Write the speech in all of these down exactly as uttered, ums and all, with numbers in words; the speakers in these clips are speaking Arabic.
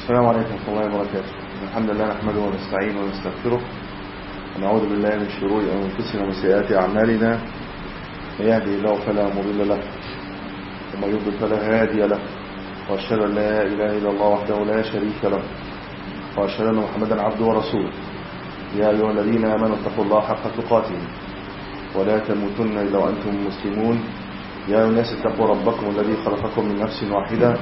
السلام عليكم ورحمة الله وبركاته. الحمد لله نحمده ونستعينه ونستغفره ونعوذ بالله من شرور أنفسنا ومن سيئات أعمالنا. من يهده الله فلا مضل له ومن يضلل فلا هادي له، وأشهد أن لا إله إلا الله وحده لا شريك له، وأشهد أن محمدا عبده ورسوله. يا أيها الذين آمنوا اتقوا الله حق تقاته ولا تموتن إلا وأنتم مسلمون. يا أيها الناس اتقوا ربكم الذي خلقكم من نفس واحدة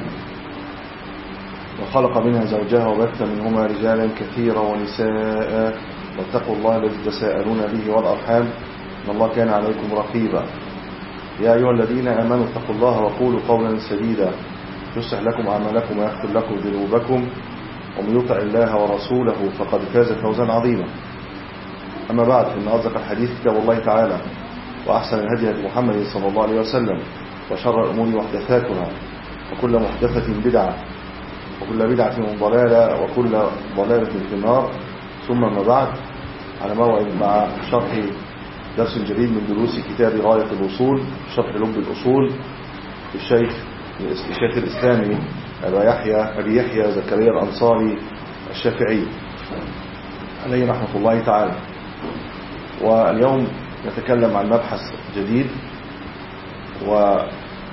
وخلق منها زوجها وبث منهما رجالا كثيرا ونساء، واتقوا الله الذي تساءلون به والأرحام إن الله كان عليكم رقيبا. يا أيها الذين آمنوا اتقوا الله وقولوا قولا سديدا يصلح لكم أعمالكم ويغفر لكم ذنوبكم، ومن يطع الله ورسوله فقد فاز فوزا عظيما. أما بعد، فإن أصدق الحديث كتاب الله تعالى، وأحسن الهدي هدي محمد صلى الله عليه وسلم، وشر الأمور محدثاتها، وكل محدثة بدعة، وكل بدعة ضلالة، وكل ضلالة في النار. ثم ما بعد، على موعد مع شرح درس جديد من دروس كتاب غاية الوصول، شرح لب الأصول للشيخ الشيخ الإسلامي أبا يحيى أبي يحيى زكريا الأنصاري الشافعي عليه رحمة الله تعالى. واليوم نتكلم عن مبحث جديد، ومن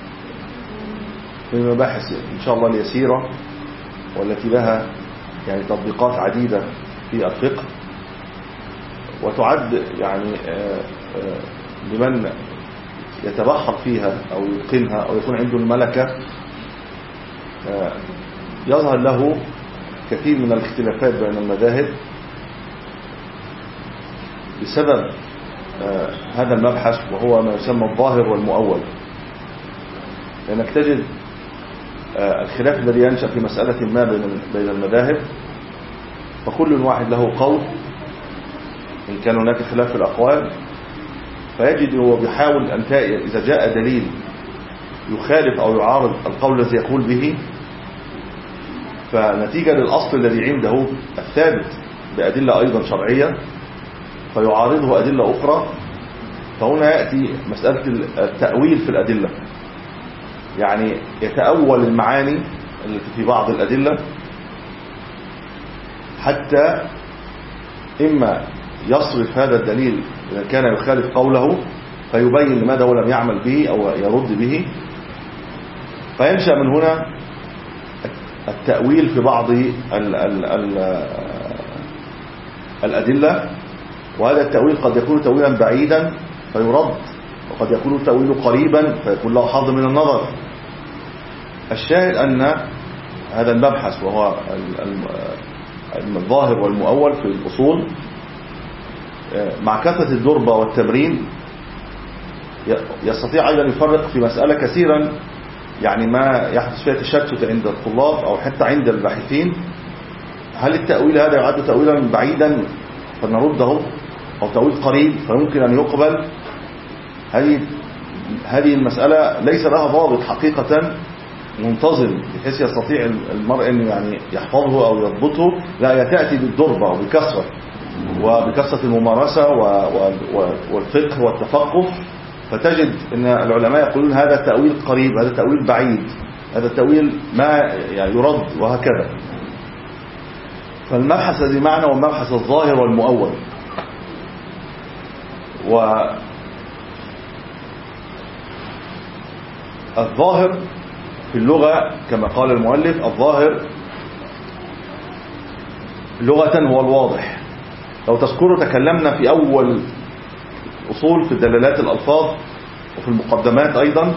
المباحث إن شاء الله اليسيرة والتي لها يعني تطبيقات عديدة في الفقه، وتعد يعني لمن يتبحر فيها أو يتقنها أو يكون عنده الملكة يظهر له كثير من الاختلافات بين المذاهب بسبب هذا المبحث، وهو ما يسمى الظاهر والمؤول. لأنك تجد الخلاف الذي ينشأ في مسألة ما بين المذاهب، فكل واحد له قول إن كان هناك خلاف في الأقوال، فيجد هو بيحاول أن إذا جاء دليل يخالف أو يعارض القول الذي يقول به، فنتيجة للأصل الذي عنده الثابت بأدلة أيضا شرعية فيعارضه أدلة أخرى. فهنا يأتي مسألة التأويل في الأدلة، يعني يتأول المعاني التي في بعض الأدلة حتى إما يصرف هذا الدليل إذا كان يخالف قوله فيبين لماذا هو لم يعمل به أو يرد به، فينشأ من هنا التأويل في بعض ال ال ال الأدلة. وهذا التأويل قد يكون تأويلا بعيدا فيرد، وقد يكون التأويل قريبا فيكون له حظ من النظر. الشاهد أن هذا المبحث وهو الظاهر والمؤول في الأصول، مع كثرة الدربة والتمرين يستطيع أيضا يفرق في مسألة كثيرا يعني ما يحدث فيها تشتت عند الطلاب أو حتى عند الباحثين. هل التأويل هذا يعد تأويلا بعيدا فنرده، أو تأويل قريب فيمكن أن يقبل؟ هذه هذه المسألة ليس لها ضابط حقيقة منتظم بحيث يستطيع المرء أن يعني يحفظه أو يضبطه. لا، تأتي بالدربة وبكثرة وبكثرة الممارسة والفقه والتفقه، فتجد أن العلماء يقولون هذا تأويل قريب، هذا تأويل بعيد، هذا تأويل ما يعني يرد، وهكذا. فالمبحث الذي معنا هو مبحث الظاهر والمؤول. والظاهر في اللغة كما قال المؤلف، الظاهر لغة هو الواضح. لو تذكروا تكلمنا في أول أصول في دلالات الألفاظ وفي المقدمات أيضا،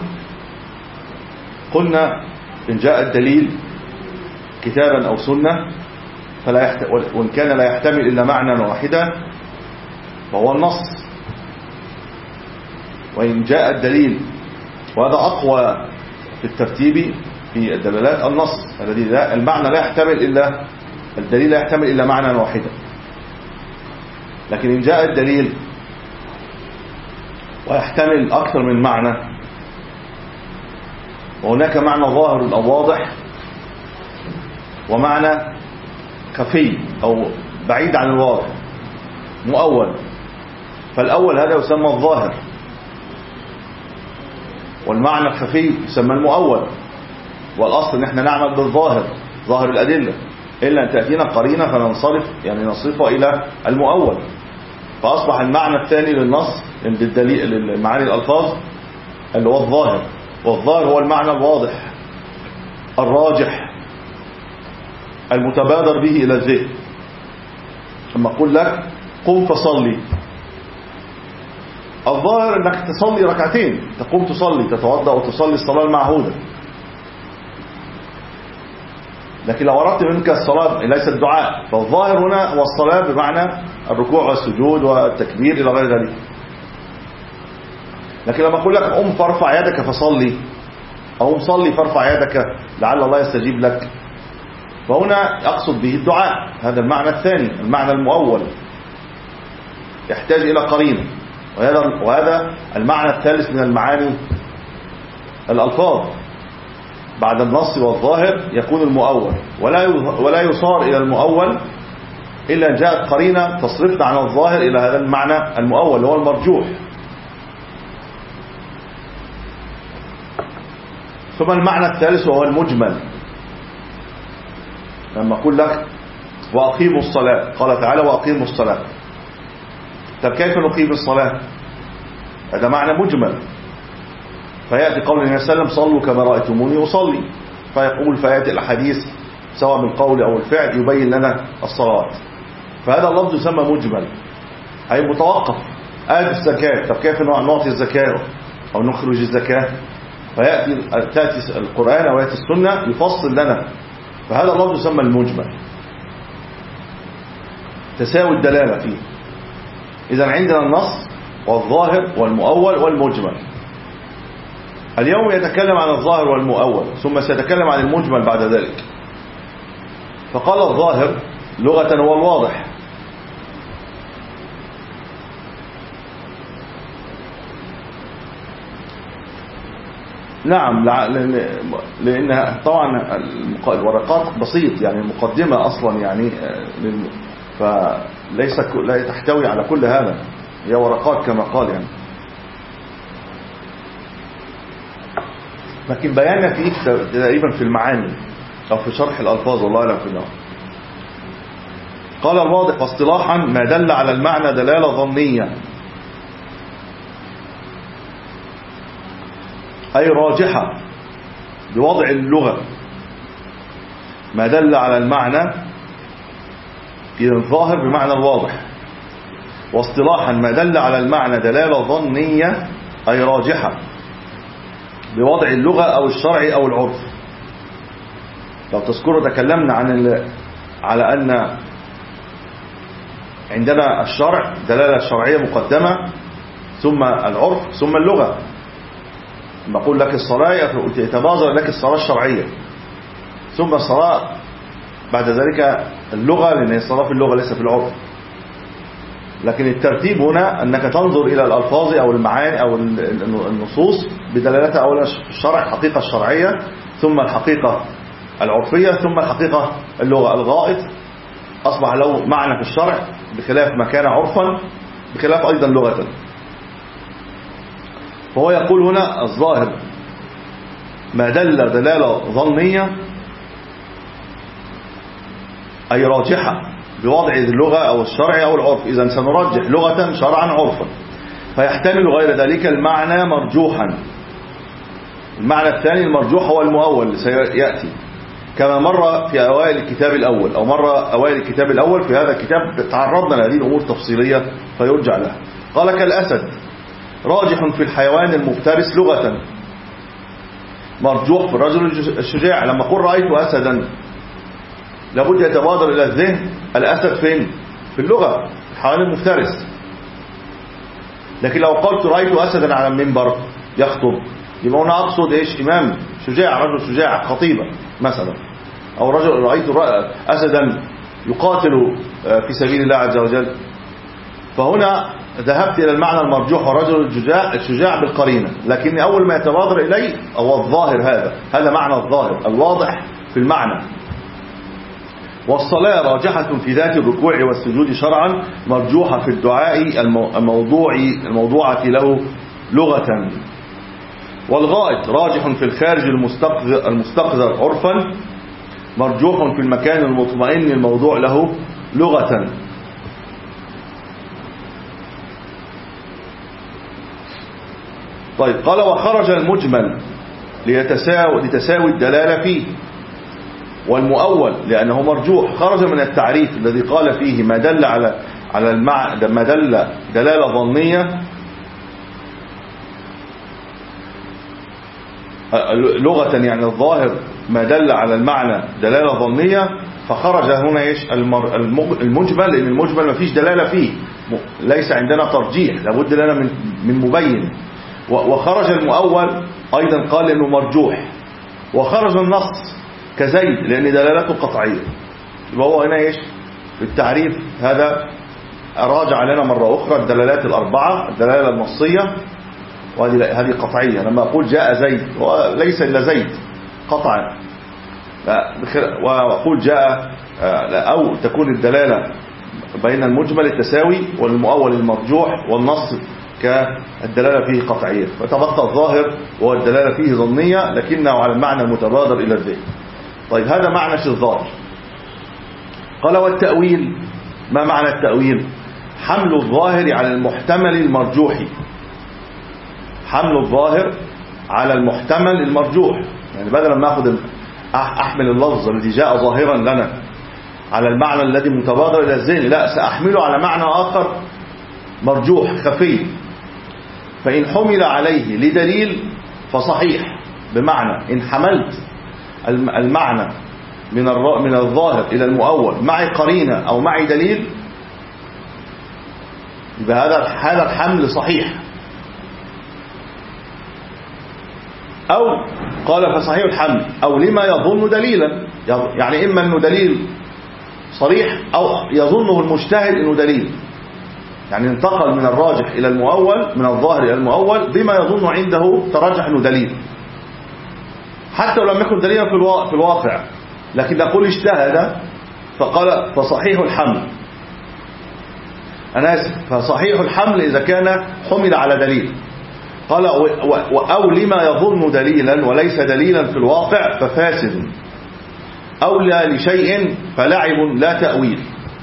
قلنا إن جاء الدليل كتابا أو سنة فلا يحت... وإن كان لا يحتمل إلا معنى واحدا فهو النص. وإن جاء الدليل، وهذا أقوى في الترتيب في الدلالات، النص الذي لا المعنى لا يحتمل إلا الدليل لا يحتمل إلا معنى واحدا. لكن إن جاء الدليل ويحتمل أكثر من معنى، وهناك معنى ظاهر أو واضح ومعنى خفي أو بعيد عن الواضح مؤول، فالأول هذا يسمى الظاهر، والمعنى الخفي يسمى المؤول. والأصل ان احنا نعمل بالظاهر، ظاهر الأدلة. إلا أن تأتينا قرينة فننصرف يعني نصرفها إلى المؤول، فأصبح المعنى الثاني للنص للدليل للمعاني الألفاظ اللي هو الظاهر، والظاهر هو المعنى الواضح الراجح المتبادر به إلى الذهن. لما أقول لك قم فصلي، الظاهر أنك تصلي ركعتين، تقوم تصلي تتوضأ وتصلي الصلاة المعهودة. لكن لو أردت منك الصلاة ليس الدعاء، فالظاهر هنا هو الصلاة بمعنى الركوع والسجود والتكبير إلى غير ذلك. لكن لما أقول لك قم فارفع يدك فصلي، أو صلي فارفع يدك لعل الله يستجيب لك، فهنا أقصد به الدعاء. هذا المعنى الثاني، المعنى المؤول يحتاج إلى قرينة، وهذا وهذا المعنى الثالث من المعاني الألفاظ. بعد النص والظاهر يكون المؤول، ولا ولا يصار إلى المؤول إلا أن جاءت قرينة تصرفنا عن الظاهر إلى هذا المعنى المؤول هو المرجوح. ثم المعنى الثالث وهو المجمل. لما أقول لك وأقيموا الصلاة، قال تعالى وأقيموا الصلاة، طب كيف نقيم الصلاة؟ هذا معنى مجمل، فيأتي قول النبي صلى الله عليه وسلم صلوا كما رأيتموني أصلي، فيقول فيأتي الحديث سواء بالقول أو الفعل يبين لنا الصلاة، فهذا اللفظ يسمى مجمل أي متوقف. آية الزكاة، طب كيف نعطي الزكاة أو نخرج الزكاة؟ فيأتي تأتي القرآن أو يأتي السنة يفصل لنا، فهذا اللفظ يسمى المجمل، تساوي الدلالة فيه. إذن عندنا النص والظاهر والمؤول والمجمل. اليوم يتكلم عن الظاهر والمؤول، ثم سيتكلم عن المجمل بعد ذلك. فقال الظاهر لغة هو الواضح، نعم، لأن طبعا الورقات بسيط يعني المقدمة أصلا يعني فليس لا تحتوي على كل هذا، هي ورقات كما قال يعني، لكن بياننا فيه تقريبا في المعاني أو في شرح الألفاظ والله أعلم في النوع. قال الواضح اصطلاحا ما دل على المعنى دلالة ظنية أي راجحة بوضع اللغة، ما دل على المعنى إذا الظاهر بمعنى الواضح، واصطلاحا ما دل على المعنى دلالة ظنية أي راجحة بوضع اللغة أو الشرع أو العرف. لو تذكروا تكلمنا عن على أن عندنا الشرع دلالة شرعية مقدمة، ثم العرف، ثم اللغة. لما أقول لك الصلاة يتبادر لك الصلاة الشرعية، ثم الصلاة بعد ذلك اللغة، لأن الصلاة في اللغة ليس في العرف. لكن الترتيب هنا أنك تنظر إلى الألفاظ أو المعاني أو النصوص بدلالتها، أولا الشرع الحقيقة الشرعية، ثم الحقيقة العرفية، ثم الحقيقة اللغة. الغائط أصبح له معنى في الشرع بخلاف ما كان عرفا، بخلاف أيضا لغة. فهو يقول هنا الظاهر ما دل دلالة ظنية أي راجحة بوضع اللغة أو الشرع أو العرف. إذن سنرجح لغة شرعا عرفا، فيحتمل غير ذلك المعنى مرجوحا. المعنى الثاني المرجوح هو المؤول سيأتي كما مر في أوائل الكتاب الأول، أو مر أوائل الكتاب الأول في هذا الكتاب تعرضنا لهذه الأمور تفصيلية فيرجع لها. قال كالأسد راجح في الحيوان المفترس لغة، مرجوح في الرجل الشجاع. لما قل رأيت أسدا لابد يتبادر إلى الذهن الأسد فين؟ في اللغة الحيوان المفترس. لكن لو قلت رأيت أسدا على المنبر يخطب، يبقى هنا أقصد إيش؟ إمام شجاع، رجل شجاع، خطيبة مثلا، أو رجل رأيت أسدا يقاتل في سبيل الله عز وجل. فهنا ذهبت إلى المعنى المرجوح ورجل الشجاع الشجاع بالقرينة، لكن أول ما يتبادر إليه هو الظاهر. هذا هذا معنى الظاهر الواضح في المعنى. والصلاة راجحة في ذات الركوع والسجود شرعا، مرجوحة في الدعاء الموضوعي الموضوعة له لغة. والغائط راجح في الخارج المستقذر عرفا، مرجوح في المكان المطمئن الموضوع له لغة. طيب قال وخرج المجمل ليتساوي لتساوي الدلالة فيه، والمؤول لأنه مرجوح خرج من التعريف الذي قال فيه ما دل على على المعنى ما دل دلالة ظنية لغة، يعني الظاهر ما دل على المعنى دلالة ظنية، فخرج هنا ايش المجمل، لأن المجمل ما فيش دلالة فيه، ليس عندنا ترجيح، لابد لنا من من مبين. وخرج المؤول أيضا قال إنه مرجوح، وخرج النص كزيد لأن دلالته قطعية. يبقى هو هنا ايش في التعريف هذا راجع لنا مرة أخرى الدلالات الأربعة، الدلالة النصية وهذه هذه قطعية. لما أقول جاء زيد وليس إلا زيد قطعا، وأقول جاء أو تكون الدلالة بين المجمل التساوي والمؤول المرجوح والنص كالدلالة فيه قطعية، فتبقى الظاهر وهو الدلالة فيه ظنية لكنه على المعنى المتبادر إلى الذهن. طيب هذا معنى الظاهر. قال والتأويل، ما معنى التأويل؟ حمل الظاهر على المحتمل المرجوح، حمل الظاهر على المحتمل المرجوح، يعني بدل ما أخذ أحمل اللفظ الذي جاء ظاهرا لنا على المعنى الذي متبادر إلى الذهن، لا، سأحمله على معنى آخر مرجوح خفي، فإن حمل عليه لدليل فصحيح. بمعنى إن حملت المعنى من من الظاهر إلى المؤول معي قرينة أو معي دليل، يبقى هذا هذا الحمل صحيح. أو قال فصحيح الحمل أو لما يظن دليلا، يعني إما أنه دليل صريح أو يظنه المجتهد أنه دليل، يعني انتقل من الراجح إلى المؤول، من الظاهر إلى المؤول بما يظن عنده ترجح أنه دليل، حتى لو لم يكن دليلا في الواقع، لكن نقول اجتهد فقال فصحيح الحمل، أنا آسف، فصحيح الحمل إذا كان حمل على دليل. قال أو لما يظن دليلا وليس دليلا في الواقع ففاسد، أو لا لشيء فلعب لا تأويل.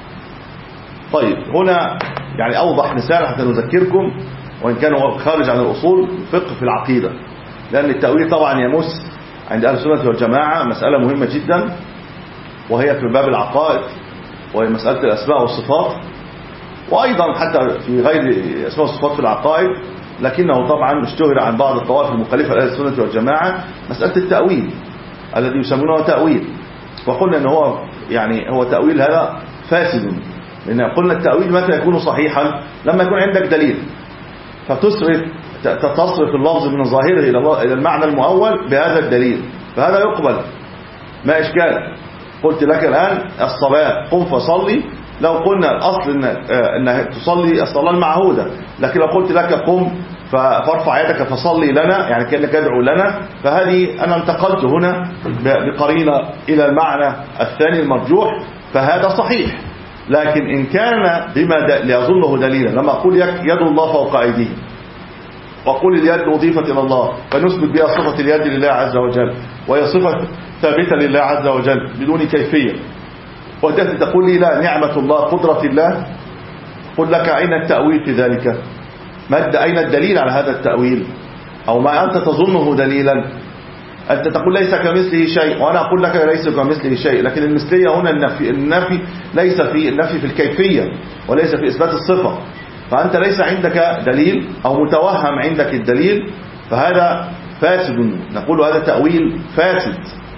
طيب هنا يعني أوضح مثال حتى نذكركم، وإن كان هو خارج عن الأصول فقه في العقيدة، لأن التأويل طبعا يمس عند أهل السنة والجماعة مسألة مهمة جدا، وهي في باب العقائد، وهي مسألة الأسماء والصفات، وأيضا حتى في غير أسماء والصفات في العقائد، لكنه طبعا اشتهر عن بعض الطوائف المخالفة لأهل السنة والجماعة مسألة التأويل الذي يسمونه تأويل. وقلنا أنه هو يعني هو تأويل هذا فاسد، لأن قلنا التأويل متى يكون صحيحا؟ لما يكون عندك دليل، فتصرف تصرف اللفظ من ظاهره إلى المعنى المؤول بهذا الدليل، فهذا يقبل ما إشكال. قلت لك الآن الصلاة قم فصلي، لو قلنا الأصل إن إن تصلي الصلاة المعهودة، لكن لو قلت لك قم فارفع يدك فصلي لنا، يعني كأنك ادعو لنا، فهذه أنا انتقلت هنا بقرينة إلى المعنى الثاني المرجوح، فهذا صحيح. لكن إن كان بما يظنه دليلا، لما أقول يد الله فوق أيديه، وأقول اليد أضيفت إلى الله فنثبت بها صفة اليد لله عز وجل، وهي صفة ثابتة لله عز وجل بدون كيفية، وتأتي تقول لي لا نعمة الله قدرة الله، قل لك أين التأويل في ذلك؟ ما أين الدليل على هذا التأويل؟ أو ما أنت تظنه دليلا، أنت تقول ليس كمثله شيء، وأنا أقول لك ليس كمثله شيء، لكن المثلية هنا النفي، النفي ليس في النفي في الكيفية وليس في إثبات الصفة، فأنت ليس عندك دليل أو متوهم عندك الدليل، فهذا فاسد، نقول هذا تأويل فاسد.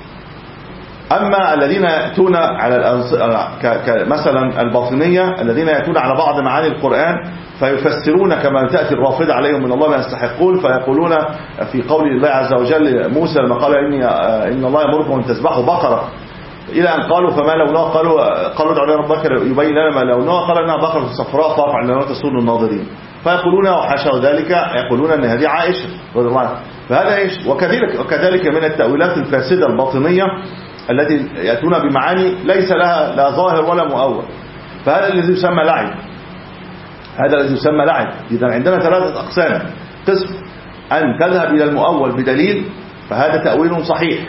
أما الذين يأتون على مثلا الباطنية الذين يأتون على بعض معاني القرآن فيفسرون كما تأتي الرافضة عليهم من الله ما يستحقون، فيقولون في قول الله عز وجل موسى لما قال إني إن الله يأمركم أن تذبحوا بقرة، إلى أن قالوا فما لونها، قالوا قالوا ادعوا لنا ربك يبين لنا ما لونها، قال إنها بقرة صفراء فاقع لونها تسر الناظرين، فيقولون وحاشا ذلك يقولون أن هذه عائشة رضي الله عنها. فهذا إيش؟ وكذلك وكذلك من التأويلات الفاسدة الباطنية التي يأتون بمعاني ليس لها لا ظاهر ولا مؤول، فهذا الذي يسمى لعب، هذا الذي يسمى لعب. إذا عندنا ثلاثة أقسام: قسم أن تذهب إلى المؤول بدليل فهذا تأويل صحيح،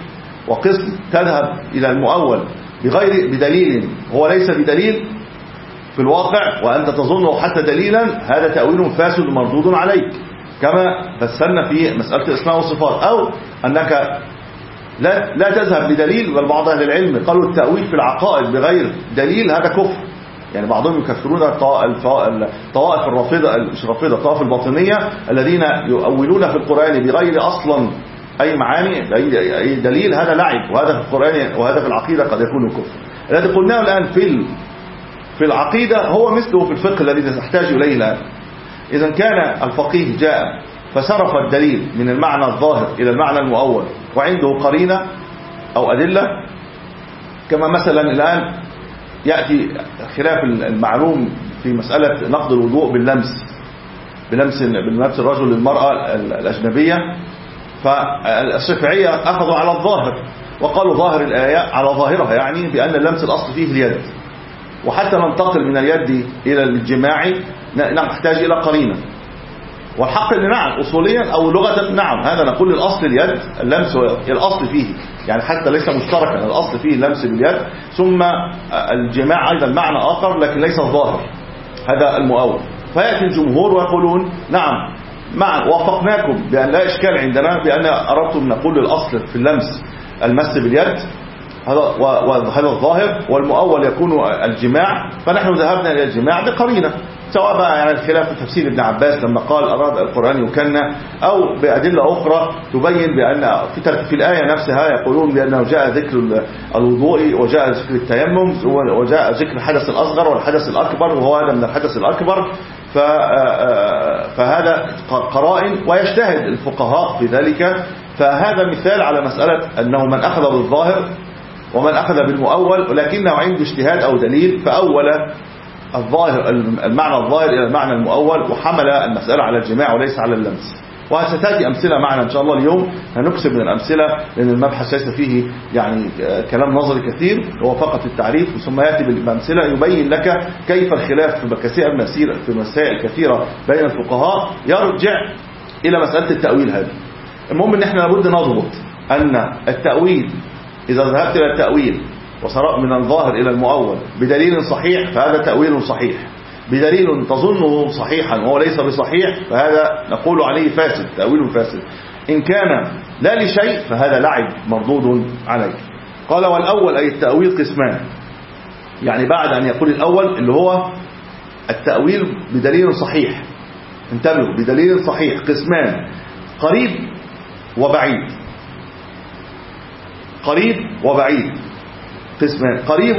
وقسم تذهب إلى المؤول بغير بدليل هو ليس بدليل في الواقع وأنت تظنه حتى دليلا، هذا تأويل فاسد مردود عليك، كما فسرنا في مسألة الأسماء والصفات. أو أنك لا لا تذهب بدليل، بل بعض أهل العلم قالوا التأويل في العقائد بغير دليل هذا كفر. يعني بعضهم يكفرون الطوائف الرافضة، مش الرافضة، الطوائف الباطنية الذين يؤولون في القرآن بغير أصلا أي معاني أي دليل، هذا لعب، وهذا في القرآن وهذا في العقيدة قد يكون كفر. الذي قلناه الآن في في العقيدة هو مثله في الفقه الذي نحتاج إليه الآن. إذا كان الفقيه جاء فصرف الدليل من المعنى الظاهر إلى المعنى المؤول وعنده قرينة أو أدلة، كما مثلا الآن يأتي خلاف المعلوم في مسألة نقض الوضوء باللمس بلمس بلمس الرجل للمرأة الأجنبية، فالشافعية أخذوا على الظاهر وقالوا ظاهر الآية على ظاهرها، يعني بأن اللمس الأصل فيه اليد، وحتى ننتقل من اليد إلى الجماع نحتاج إلى قرينة. والحق ان نعم اصوليا او لغه نعم هذا نقول الاصل اليد، اللمس الاصل فيه، يعني حتى ليس مشتركا، الاصل فيه اللمس باليد، ثم الجماع ايضا معنى اخر لكن ليس الظاهر، هذا المؤول. فياتي الجمهور ويقولون نعم مع وافقناكم بان لا اشكال عندنا بان اردتم نقول الاصل في اللمس المس باليد وهذا الظاهر، والمؤول يكون الجماع، فنحن ذهبنا الى الجماع بقرينه، سواء بقى يعني خلاف تفسير ابن عباس لما قال أراد القرآن يكنى، أو بأدلة أخرى تبين بأن في, في الآية نفسها يقولون بأنه جاء ذكر الوضوء وجاء ذكر التيمم وجاء ذكر الحدث الأصغر والحدث الأكبر، وهو هذا من الحدث الأكبر. فهذا قرائن ويجتهد الفقهاء في ذلك. فهذا مثال على مسألة أنه من أخذ بالظاهر ومن أخذ بالمؤول، ولكنه عنده اجتهاد أو دليل فأول الظاهر المعنى الظاهر إلى المعنى المؤول وحمل المسألة على الجماع وليس على اللمس. وستأتي أمثلة معنا إن شاء الله اليوم، هنكسب من الأمثلة لأن المبحث ليس فيه يعني كلام نظري كثير، هو فقط التعريف، ثم يأتي بأمثلة يبين لك كيف الخلاف في مسائل في مسائل كثيرة بين الفقهاء يرجع إلى مسألة التأويل هذه. المهم إن إحنا لابد نضبط أن التأويل إذا ذهبت إلى التأويل وصار من الظاهر إلى المؤول بدليل صحيح فهذا تأويل صحيح، بدليل تظنه صحيحا وهو ليس بصحيح فهذا نقول عليه فاسد، تأويل فاسد. إن كان لا لشيء فهذا لعب مردود عليه. قال والأول أي التأويل قسمان، يعني بعد أن يقول الأول اللي هو التأويل بدليل صحيح، انتبهوا، بدليل صحيح قسمان، قريب وبعيد، قريب وبعيد قسمان. قريب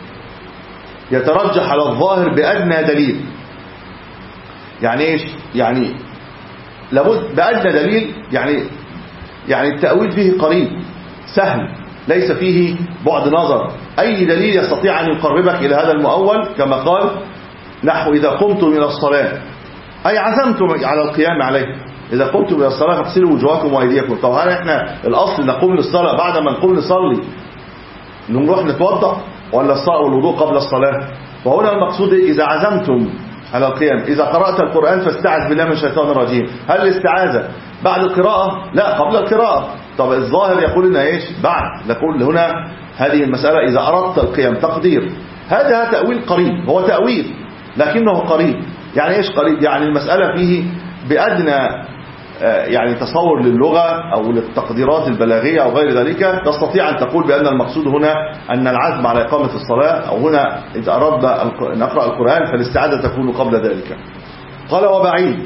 يترجح على الظاهر بأدنى دليل، يعني ايش؟ يعني لابد بأدنى دليل، يعني يعني التأويل فيه قريب سهل ليس فيه بعد نظر، أي دليل يستطيع أن يقربك إلى هذا المؤول، كما قال نحو إذا قمتم إلى الصلاة أي عزمتم على القيام عليه، إذا قمتم إلى الصلاة فاغسلوا وجوهكم وأيديكم. طب هل احنا الأصل نقوم للصلاة بعد ما نقوم نصلي نروح نتوضأ ولا الصلاة والوضوء قبل الصلاة؟ فهنا المقصود إذا عزمتم على القيام، إذا قرأت القرآن فاستعذ بالله من الشيطان الرجيم، هل الاستعاذة بعد القراءة؟ لا، قبل القراءة. طب الظاهر يقول لنا إيش؟ بعد. نقول هنا هذه المسألة إذا أردت القيام تقدير، هذا تأويل قريب، هو تأويل لكنه قريب. يعني إيش قريب؟ يعني المسألة فيه بأدنى يعني تصور للغة أو للتقديرات البلاغية أو غير ذلك، تستطيع أن تقول بأن المقصود هنا أن العزم على إقامة الصلاة، أو هنا إذا أردنا أن نقرأ القرآن فالاستعادة تكون قبل ذلك. قال وبعيد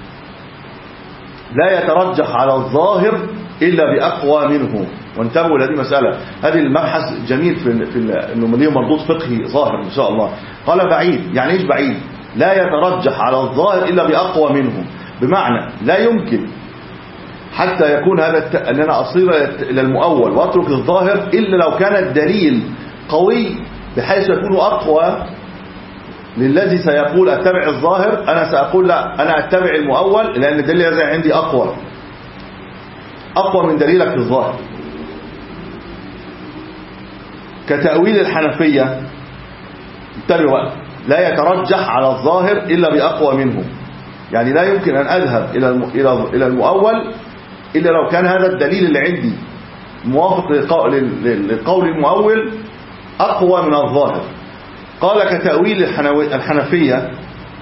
لا يترجح على الظاهر إلا بأقوى منه. وانتبهوا لهذه مسألة، هذه المبحث جميل في, في أنه ليه مردود فقهي ظاهر إن شاء الله. قال بعيد، يعني إيش بعيد؟ لا يترجح على الظاهر إلا بأقوى منه، بمعنى لا يمكن حتى يكون هذا أن أنا أصير إلى المؤول وأترك الظاهر إلا لو كان الدليل قوي بحيث يكون أقوى للذي سيقول أتبع الظاهر. أنا سأقول لا، أنا أتبع المؤول لأن الدليل الذي عندي أقوى أقوى من دليلك في الظاهر. كتأويل الحنفية، انتبهوا، لا يترجح على الظاهر إلا بأقوى منه، يعني لا يمكن أن أذهب إلى إلى المؤول إلا لو كان هذا الدليل اللي عندي موافق للقول المؤول أقوى من الظاهر. قال كتأويل الحنفية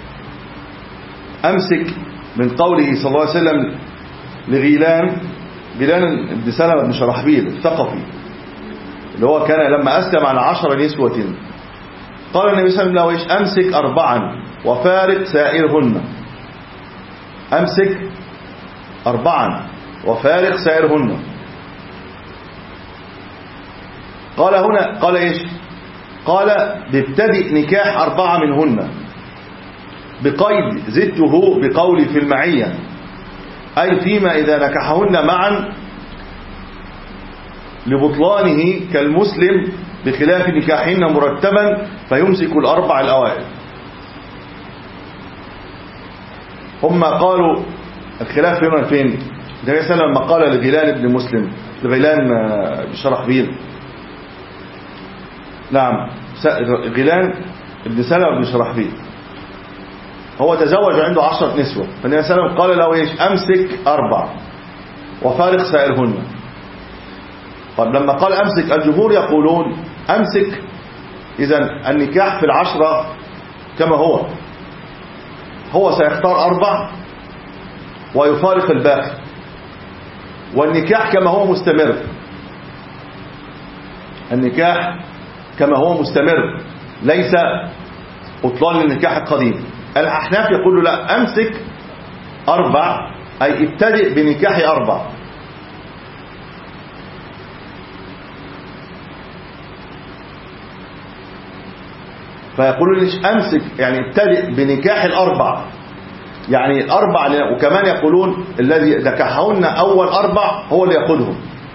أمسك من قوله صلى الله عليه وسلم لغيلان، غيلان بن سلمة بن شرحبيل الثقفي اللي هو كان لما أسلم على عشر نسوة، قال النبي صلى الله عليه وسلم له أمسك أربعا وفارق سائرهن. أمسك أربعا وفارق سائرهن. قال هنا قال إيش؟ قال بابتدئ نكاح أربعة منهن، بقيد زدته بقولي في المعية، أي فيما إذا نكحهن معا لبطلانه كالمسلم بخلاف نكاحهن مرتبا فيمسك الأربع الأوائل. هم قالوا الخلاف هنا فين؟ النبي صلى الله عليه وسلم لما قال لغيلان بن مسلم لغيلان بن شرحبيل، نعم غيلان بن سلمة بن شرحبيل هو تزوج عنده عشرة نسوة، فالنبي صلى الله عليه وسلم قال له ايش؟ امسك أربع وفارق سائرهن. طب لما قال امسك، الجمهور يقولون امسك اذا النكاح في العشرة كما هو، هو سيختار أربع ويفارق الباقي، والنكاح كما هو مستمر، النكاح كما هو مستمر ليس بطلان للنكاح القديم. الأحناف يقولوا لا، أمسك أربع أي ابتدئ بنكاح أربع. فيقولوا ليش أمسك يعني ابتدئ بنكاح الأربع، يعني الأربع، وكمان يقولون الذي نكحهن أول أربع هو اللي يأخذهم.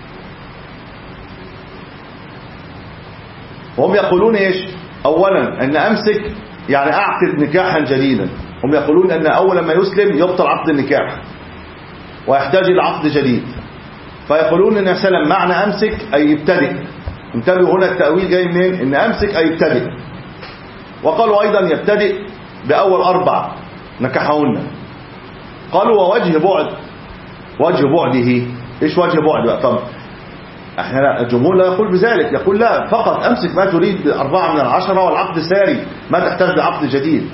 وهم يقولون إيش؟ أولا أن أمسك يعني أعقد نكاحا جديدا. هم يقولون أن أول ما يسلم يبطل عقد النكاح ويحتاج إلى عقد جديد، فيقولون أن سلم معنى أمسك أي يبتدئ. انتبهوا هنا التأويل جاي منين؟ أن أمسك أي يبتدئ. وقالوا أيضا يبتدئ بأول أربع نكحهن. قالوا ووجه بعد، وجه بعده إيش وجه بعد بقى؟ طب احنا الجمهور لا يقول بذلك، يقول لا، فقط امسك ما تريد بأربعة من العشرة والعقد ساري، ما تحتاج لعقد جديد.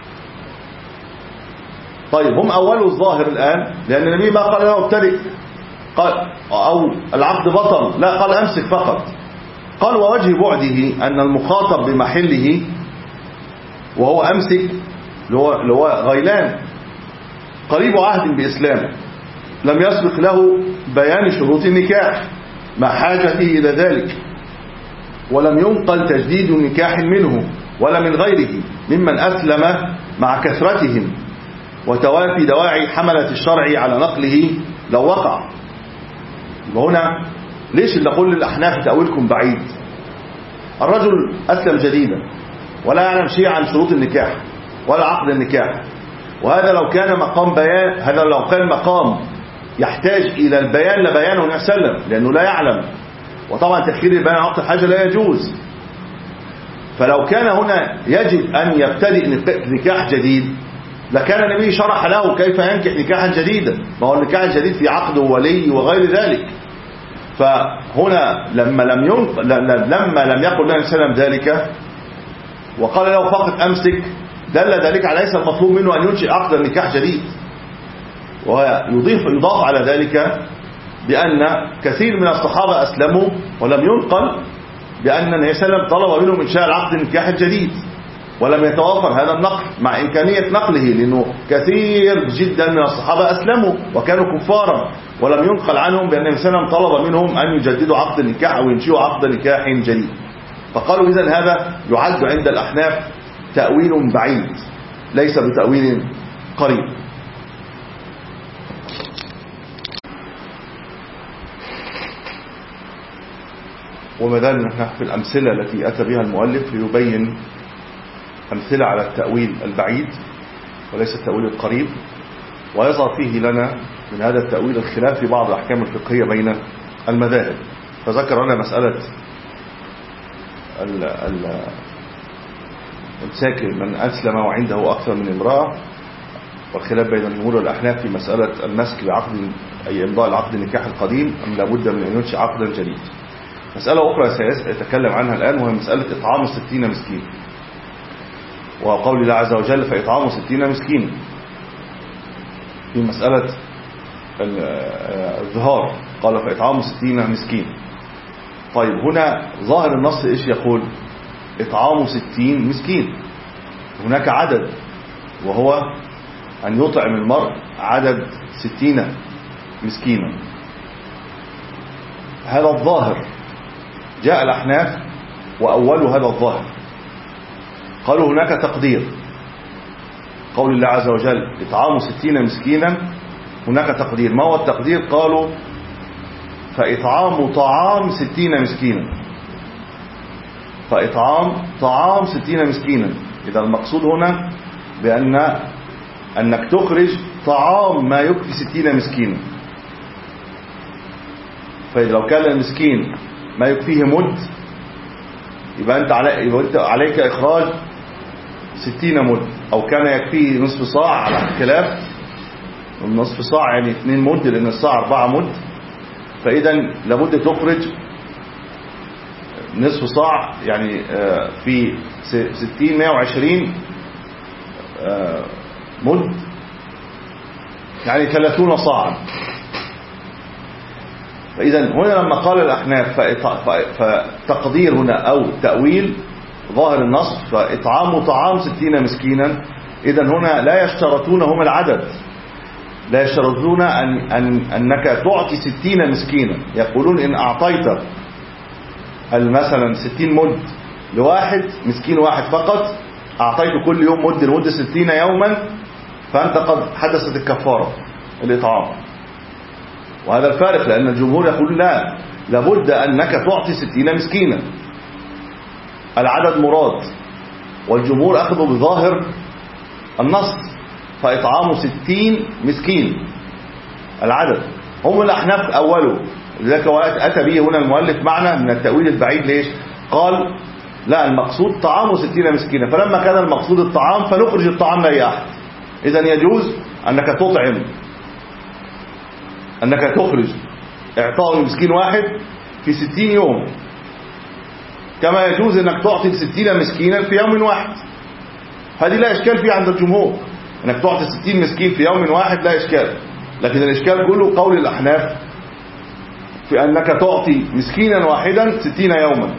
طيب هم أولوا الظاهر الآن، لأن النبي ما قال له ابتدئ قال أو العقد بطل، لا قال امسك فقط. قال ووجه بعده أن المخاطب بمحله وهو أمسك اللي هو غيلان قريب عهد بإسلامه، لم يسبق له بيان شروط النكاح مع حاجته إلى ذلك، ولم ينقل تجديد نكاح منه ولا من غيره ممن أسلم مع كثرتهم وتوافي دواعي حملة الشرع على نقله لو وقع. وهنا ليش اللي أقول للأحناف تأويلكم بعيد؟ الرجل أسلم جديدا ولا يعلم شيء عن شروط النكاح ولا عقد النكاح، وهذا لو كان مقام بيان، هذا لو كان مقام يحتاج إلى البيان لبيانه النبي صلى الله عليه وسلم، لأنه لا يعلم، وطبعا تأخير البيان عن وقت الحاجة لا يجوز. فلو كان هنا يجب أن يبتدئ نكاح جديد لكان النبي شرح له كيف ينكح نكاحا جديدا، ما هو النكاح الجديد في عقد وولي وغير ذلك. فهنا لما لم ينق... لما لم يقل النبي صلى الله عليه وسلم ذلك وقال له فقط أمسك، دل ذلك على ليس المطلوب منه أن ينشئ عقد النكاح جديد. ويضيف يضاف على ذلك بأن كثير من الصحابة أسلموا ولم ينقل بأن النبي صلى الله عليه وسلم طلب منهم إنشاء العقد النكاح الجديد، ولم يتوافر هذا النقل مع إمكانية نقله، لأنه كثير جدا من الصحابة أسلموا وكانوا كفارا، ولم ينقل عنهم بأن النبي صلى الله عليه وسلم طلب منهم أن يجددوا عقد النكاح أو ينشئوا عقد نكاح جديد. فقالوا إذن هذا يعد عند الأحناف تأويل بعيد ليس بتأويل قريب. وما زال نحن في الأمثلة التي أتى بها المؤلف ليبين أمثلة على التأويل البعيد وليس التأويل القريب، ويظهر فيه لنا من هذا التأويل الخلاف في بعض الأحكام الفقهية بين المذاهب. فذكر لنا مسألة الساكن من أسلم وعنده أكثر من امرأة، والخلاف بين الجمهور والأحناف في مسألة المسك بعقد أي إمضاء العقد النكاح القديم أم لابد من أن ينشئ عقدا جديد. مسألة أخرى سيتكلم عنها الآن وهي مسألة إطعام الستين مسكين، وقول الله عز وجل فإطعام ستين مسكين في مسألة الظهار، قال فإطعام ستين مسكين. طيب هنا ظاهر النص إيش يقول؟ إطعام ستين مسكين، هناك عدد وهو أن يطعم المرء عدد ستين مسكينا. هذا الظاهر. جاء الأحناف وأولوا هذا الظاهر، قالوا هناك تقدير، قول الله عز وجل إطعام ستين مسكينا، هناك تقدير. ما هو التقدير؟ قالوا فإطعام طعام ستين مسكينا، فإطعام طعام ستين مسكينا. إذا المقصود هنا بأن أنك تخرج طعام ما يكفي ستين مسكينا. فإذا لو كان المسكين ما يكفيه مد، يبقى أنت عليك إخراج ستين مد، أو كان يكفيه نصف صاع على اختلاف، نصف صاع يعني اثنين مد لأن الصاع أربعة مد، فإذا لابد تخرج نصف صاع يعني في ستين مائة وعشرين مد يعني ثلاثون صاعا. فإذا هنا لما قال الأحناف فتقدير هنا أو تأويل ظاهر النص فإطعام طعام ستين مسكينا، إذا هنا لا يشترطون هم العدد، لا يشترطون أن أن أنك تعطي ستين مسكينا. يقولون إن أعطيت مثلا ستين مد لواحد مسكين واحد فقط، أعطيت كل يوم مد لمدة ستين يوما، فأنت قد حدثت الكفارة الإطعام. وهذا الفارق، لأن الجمهور يقول لا، لابد أنك تعطي ستين مسكينا، العدد مراد، والجمهور أخذوا بظاهر النص فإطعام ستين مسكين العدد. هم الأحناف أولوا، لذلك أتى به هنا المؤلف معنا من التأويل البعيد. ليش؟ قال لا، المقصود طعام ستين مسكينا، فلما كان المقصود الطعام فنخرج الطعام لأي أحد. إذن يجوز أنك تطعم، أنك تخرج إعطاء مسكين واحد في ستين يوم، كما يجوز أنك تعطي ستين مسكينا في يوم واحد. هذه لا إشكال فيها عند الجمهور، أنك تعطي ستين مسكين في يوم واحد لا إشكال. لكن الإشكال كله قول الأحناف في أنك تعطي مسكينا واحدا ستين يوما.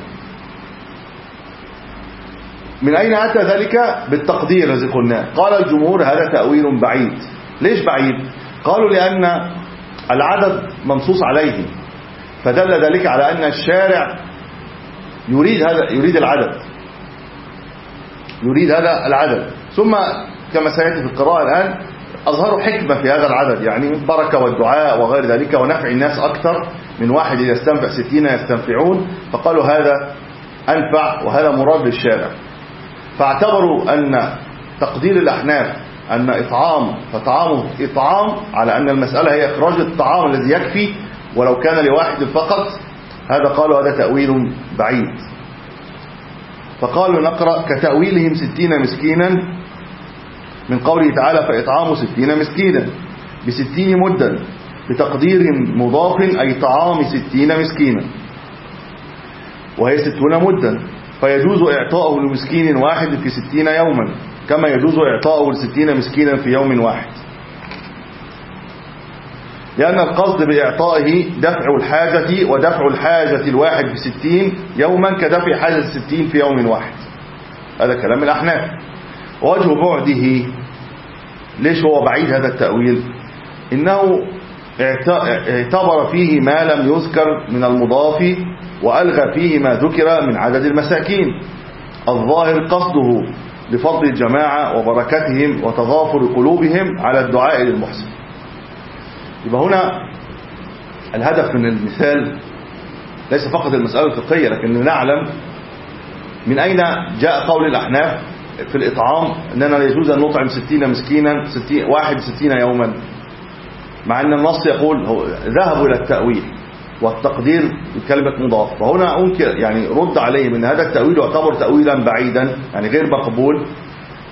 من أين أتى ذلك؟ بالتقدير الذي قلناه. قال الجمهور هذا تأويل بعيد. ليش بعيد؟ قالوا لأن العدد منصوص عليه، فدل ذلك على أن الشارع يريد هذا، يريد العدد، يريد هذا العدد. ثم كما سيأتي في القراءة الآن أظهروا حكمة في هذا العدد، يعني البركة والدعاء وغير ذلك، ونفع الناس أكثر من واحد يستنفع ستين يستنفعون، فقالوا هذا أنفع وهذا مراد للشارع. فاعتبروا أن تقدير الأحناف أن إطعام فطعامه إطعام على أن المسألة هي إخراج الطعام الذي يكفي ولو كان لواحد فقط. هذا قالوا هذا تأويل بعيد. فقالوا نقرأ كتأويلهم ستين مسكينا من قوله تعالى فإطعام ستين مسكينا بستين مدا بتقدير مضاف أي طعام ستين مسكينا، وهي ستون مدا، فيجوز إعطاؤه لمسكين واحد في ستين يوما كما يجوز إعطاؤه لستين مسكينا في يوم واحد، لأن القصد بإعطائه دفع الحاجة، ودفع الحاجة الواحد في ستين يوما كدفع حاجة ستين في يوم واحد. هذا كلام الأحناف. وجه بعده، ليش هو بعيد هذا التأويل؟ إنه اعتبر فيه ما لم يذكر من المضاف، وألغى فيه ما ذكر من عدد المساكين. الظاهر قصده لفضل الجماعة وبركتهم وتغافر قلوبهم على الدعاء للمحسن. يبقى هنا الهدف من المثال ليس فقط المسألة الفقهية، لكن نعلم من أين جاء قول الأحناف في الإطعام أننا يجوز أن نطعم ستين مسكينا ستين واحد ستين يوما، مع أن النص يقول هو ذهبوا إلى التأويل والتقدير بكلمة مضاف. وهنا أنكر يعني رد عليه من هذا التأويل يعتبر تأويلا بعيدا يعني غير مقبول،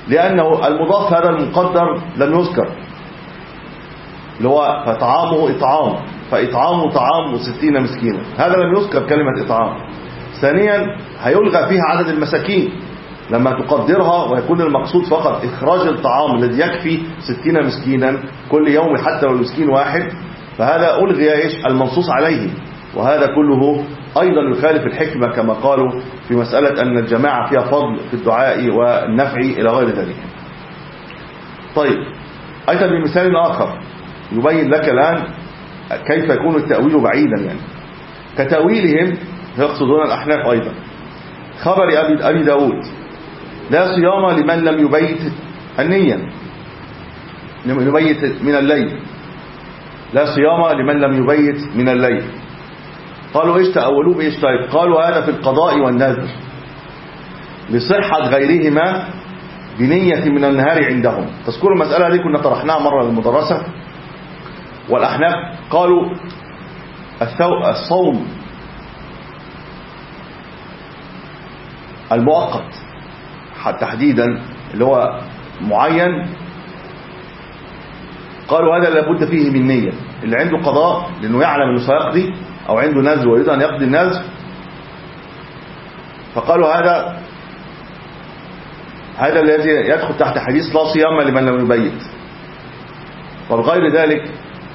لأنه المضاف هذا المقدر لم يذكر، اللي هو فطعامه إطعام، فإطعامه طعام ستين مسكينا، هذا لم يذكر كلمة إطعام. ثانيا هيلغى فيها عدد المساكين لما تقدرها، ويكون المقصود فقط إخراج الطعام الذي يكفي ستين مسكينا كل يوم حتى لو مسكين واحد، فهذا ألغي إيش المنصوص عليه. وهذا كله أيضا يخالف الحكمة كما قالوا في مسألة أن الجماعة فيها فضل في الدعاء والنفع إلى غير ذلك. طيب أيضا بمثال آخر يبين لك الآن كيف يكون التأويل بعيدا، يعني كتأويلهم يقصدون الأحناف أيضا. خبر أبي, أبي داود لا صيام لمن لم يبيت النية، لم يبيت من الليل، لا صيام لمن لم يبيت من الليل. قالوا إيش تأولوا بإيش؟ طيب قالوا هذا في القضاء والنذر لصحة غيرهما بنية من النهار عندهم. تذكروا المسألة دي كنا طرحناها مرة للمدرسة. والأحناف قالوا الصوم المؤقت تحديدا اللي هو معين، قالوا هذا لابد فيه من نية. اللي عنده قضاء لأنه يعلم أنه سيقضي، أو عنده نذر ويريد أن يقضي النذر، فقالوا هذا هذا الذي يدخل تحت حديث لا صيام لمن لم يبيت. وغير ذلك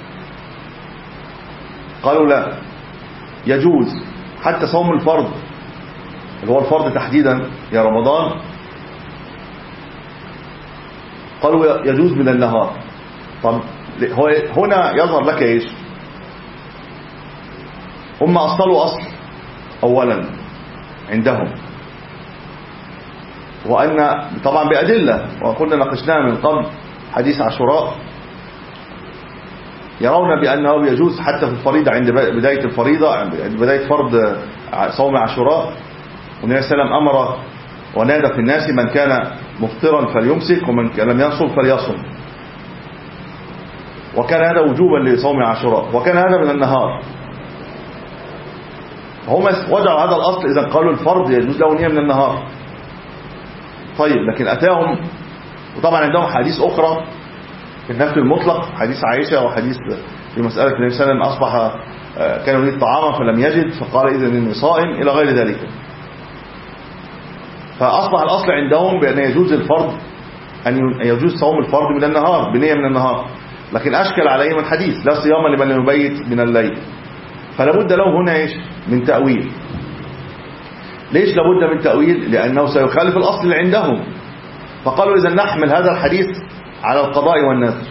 قالوا لا يجوز حتى صوم الفرض اللي هو الفرض تحديدا يا رمضان، قالوا يجوز من النهار. طب هنا يظهر لك ايش؟ هم أصلوا أصل أولا عندهم، وأن طبعا بأدلة، وقلنا ناقشناها من قبل حديث عاشوراء، يرون بأنه يجوز حتى في الفريضة عند بداية الفريضة، عند بداية فرض صوم عاشوراء، والنبي صلى الله عليه وسلم أمر ونادى في الناس من كان مفطرا فليمسك ومن لم يصم فليصم، وكان هذا وجوبا لصوم عاشوراء، وكان هذا من النهار. هم وجعوا هذا الأصل، إذا قالوا الفرض يجوز له نية من النهار. طيب لكن أتاهم، وطبعا عندهم حديث أخرى في النفي المطلق، حديث عائشة وحديث في مسألة النبي صلى الله عليه وسلم أصبح كان يريد طعاما فلم يجد فقال إذن إني صائم إلى غير ذلك. فأصبح الأصل عندهم بأن يجوز الفرض، أن يجوز صوم الفرض من النهار بنية من النهار، لكن أشكل عليهم الحديث لا صيام لمن لم يبيت من الليل. فلابد له هنا إيش من تأويل. ليش لابد من تأويل؟ لأنه سيخالف الأصل اللي عندهم. فقالوا إذا نحمل هذا الحديث على القضاء والنذر.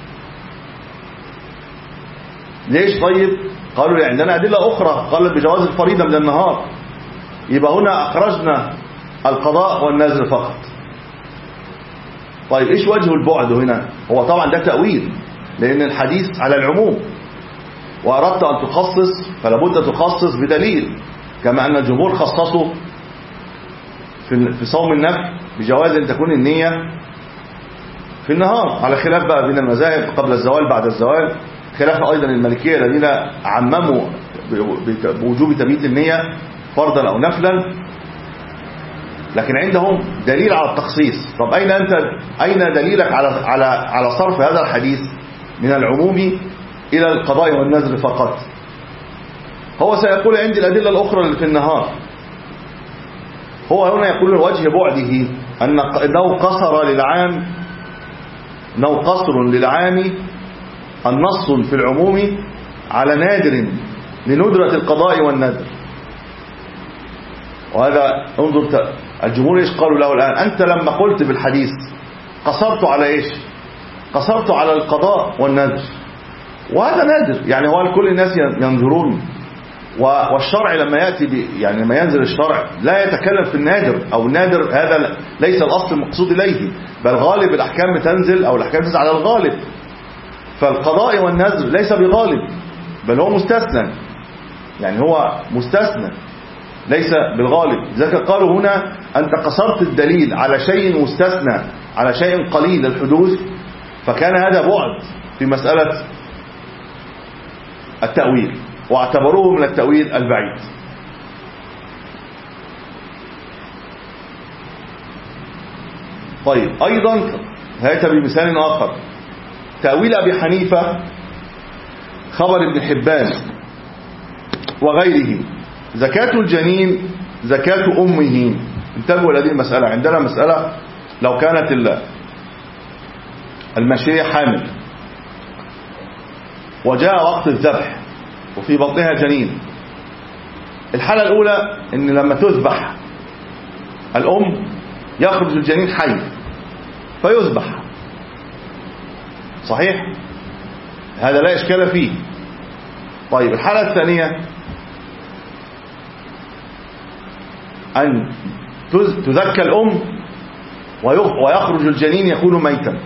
ليش طيب؟ قالوا لي عندنا أدلة أخرى قالت بجواز الفريضة من النهار، يبقى هنا أخرجنا القضاء والنذر فقط. طيب إيش وجه البعد هنا؟ هو طبعا ده تأويل، لأن الحديث على العموم، وأردت أن تخصص فلابد تخصص بدليل، كما أن الجمهور خصصوا في صوم النفل بجواز أن تكون النية في النهار، على خلاف بقى بين المذاهب قبل الزوال بعد الزوال، خلاف أيضا المالكية الذين عمموا بوجوب تبييت النية فرضا أو نفلا، لكن عندهم دليل على التخصيص. طب أين أنت أين دليلك على على على صرف هذا الحديث من العموم إلى القضاء والنذر فقط؟ هو سيقول عندي الأدلة الأخرى اللي في النهار. هو هنا يقول وجه بعده أن أنه قصر للعام، أنه قصر للعام النص في العموم على نادر لندرة القضاء والنذر. وهذا انظر الجمهور ايش قالوا له الآن؟ أنت لما قلت بالحديث قصرت على ايش؟ قصرت على القضاء والنذر، وهذا نادر، يعني هو كل الناس ينظرون، والشرع لما يأتي يعني لما ينزل الشرع لا يتكلم في النادر، أو النادر هذا ليس الأصل المقصود إليه، بل غالب الأحكام تنزل أو الأحكام تنزل على الغالب. فالقضاء والنذر ليس بغالب، بل هو مستثنى، يعني هو مستثنى ليس بالغالب. لذلك قالوا هنا أنت قصرت الدليل على شيء مستثنى، على شيء قليل الحدوث، فكان هذا بعد في مسألة التأويل، واعتبروه من التأويل البعيد. طيب أيضا هات بمثال آخر، تأويل أبي حنيفة خبر ابن حبان وغيره، زكاة الجنين زكاة أمه. انتبهوا لهذه المسألة. عندنا مسألة لو كانت الماشية حامل وجاء وقت الذبح وفي بطنها جنين، الحالة الأولى إن لما تذبح الأم يخرج الجنين حي فيذبح، صحيح؟ هذا لا إشكال فيه. طيب الحالة الثانية أن تذكى الأم ويخرج الجنين يكون ميتا،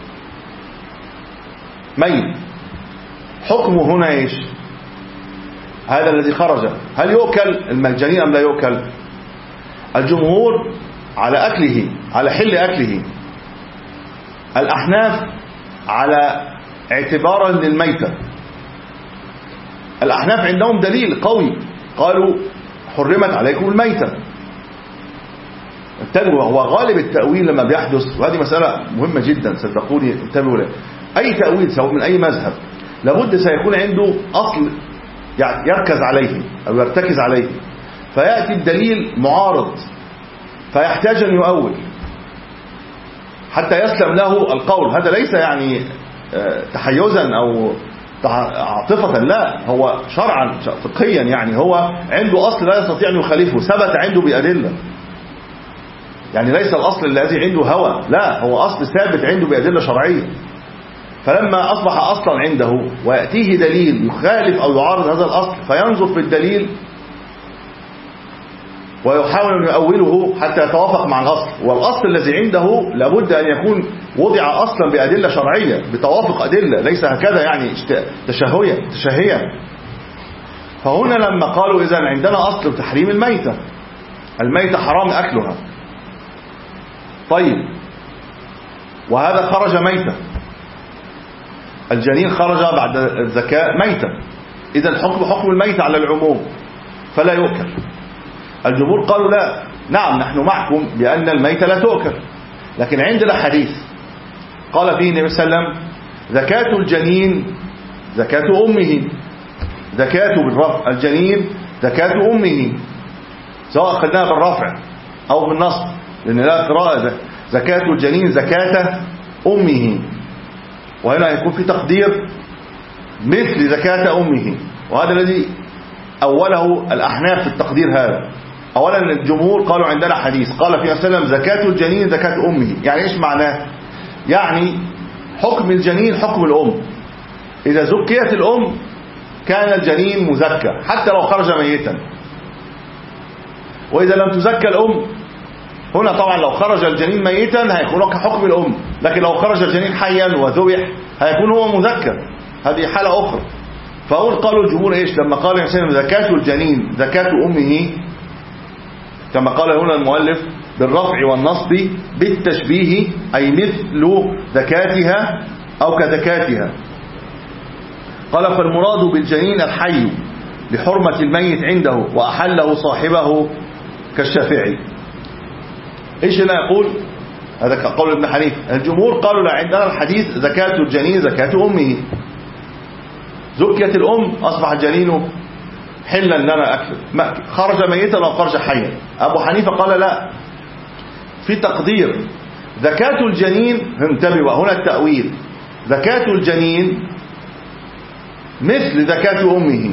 ميت. حكمه هنا إيش؟ هذا الذي خرج هل يؤكل الجنين أم لا يؤكل؟ الجمهور على أكله، على حل أكله. الأحناف على اعتبارا للميتة. الأحناف عندهم دليل قوي، قالوا حرمت عليكم الميتة. انتبهوا، هو غالب التأويل لما بيحدث، وهذه مسألة مهمة جدا صدقوني، انتبهوا له. أي تأويل سواء من أي مذهب لابد سيكون عنده أصل يركز عليه أو يرتكز عليه، فيأتي الدليل معارض فيحتاج أن يؤول حتى يسلم له القول. هذا ليس يعني تحيزا أو عاطفة، لا، هو شرعا فقهيا، يعني هو عنده أصل لا يستطيع أن يخالفه، ثبت عنده بأدلة. يعني ليس الأصل الذي عنده هوى، لا، هو أصل ثابت عنده بأدلة شرعية. فلما أصبح أصلا عنده ويأتيه دليل يخالف أو يعارض هذا الأصل، فينظر في الدليل ويحاول أن يؤوله حتى يتوافق مع الأصل. والأصل الذي عنده لابد أن يكون وضع أصلا بأدلة شرعية بتوافق أدلة، ليس هكذا يعني تشهيا تشهيا. فهنا لما قالوا إذن عندنا أصل تحريم الميتة، الميتة حرام أكلها. طيب وهذا خرج ميتة، الجنين خرج بعد الزكاة ميتة، إذن حكم حكم الميتة على العموم فلا يؤكل. الجمهور قالوا لا، نعم نحن معكم بأن الميتة لا تؤكل، لكن عندنا حديث قال فيه النبي صلى الله عليه وسلم زكاة الجنين زكاة أمه، زكاة بالرفع الجنين زكاة أمه، سواء أخذناها بالرفع أو بالنصب، لأن لا قراءة زكاة الجنين زكاة أمه، وهنا يكون في تقدير مثل زكاة أمه. وهذا الذي أوله الأحناف في التقدير هذا. أولا الجمهور قالوا عندنا حديث قال فيه وسلم زكاة الجنين زكاة أمه، يعني إيش معناه؟ يعني حكم الجنين حكم الأم، إذا زكيت الأم كان الجنين مزكى حتى لو خرج ميتا، وإذا لم تزكى الأم، هنا طبعا لو خرج الجنين ميتا هيكون لك حكم الأم، لكن لو خرج الجنين حيا وذبح هيكون هو مزكى، هذه حالة أخرى. فأقول قالوا الجمهور إيش لما قال الإنسان زكاة الجنين زكاة أمه، كما قال هنا المؤلف بالرفع والنصب بالتشبيه، أي مثل زكاتها أو كزكاتها. قال فالمراد بالجنين الحي لحرمة الميت عنده وأحله صاحبه كالشافعي. إيش هنا يقول؟ هذا قول ابن حنيفة. الجمهور قالوا لا، عندنا الحديث زكاة الجنين زكاة أمه، زكية الأم أصبح الجنين حلا لنا أكل، خرج ميتا أو خرج حيا. أبو حنيفة قال لا، في تقدير زكاة الجنين، انتبهوا هنا التأويل، زكاة الجنين مثل زكاة أمه،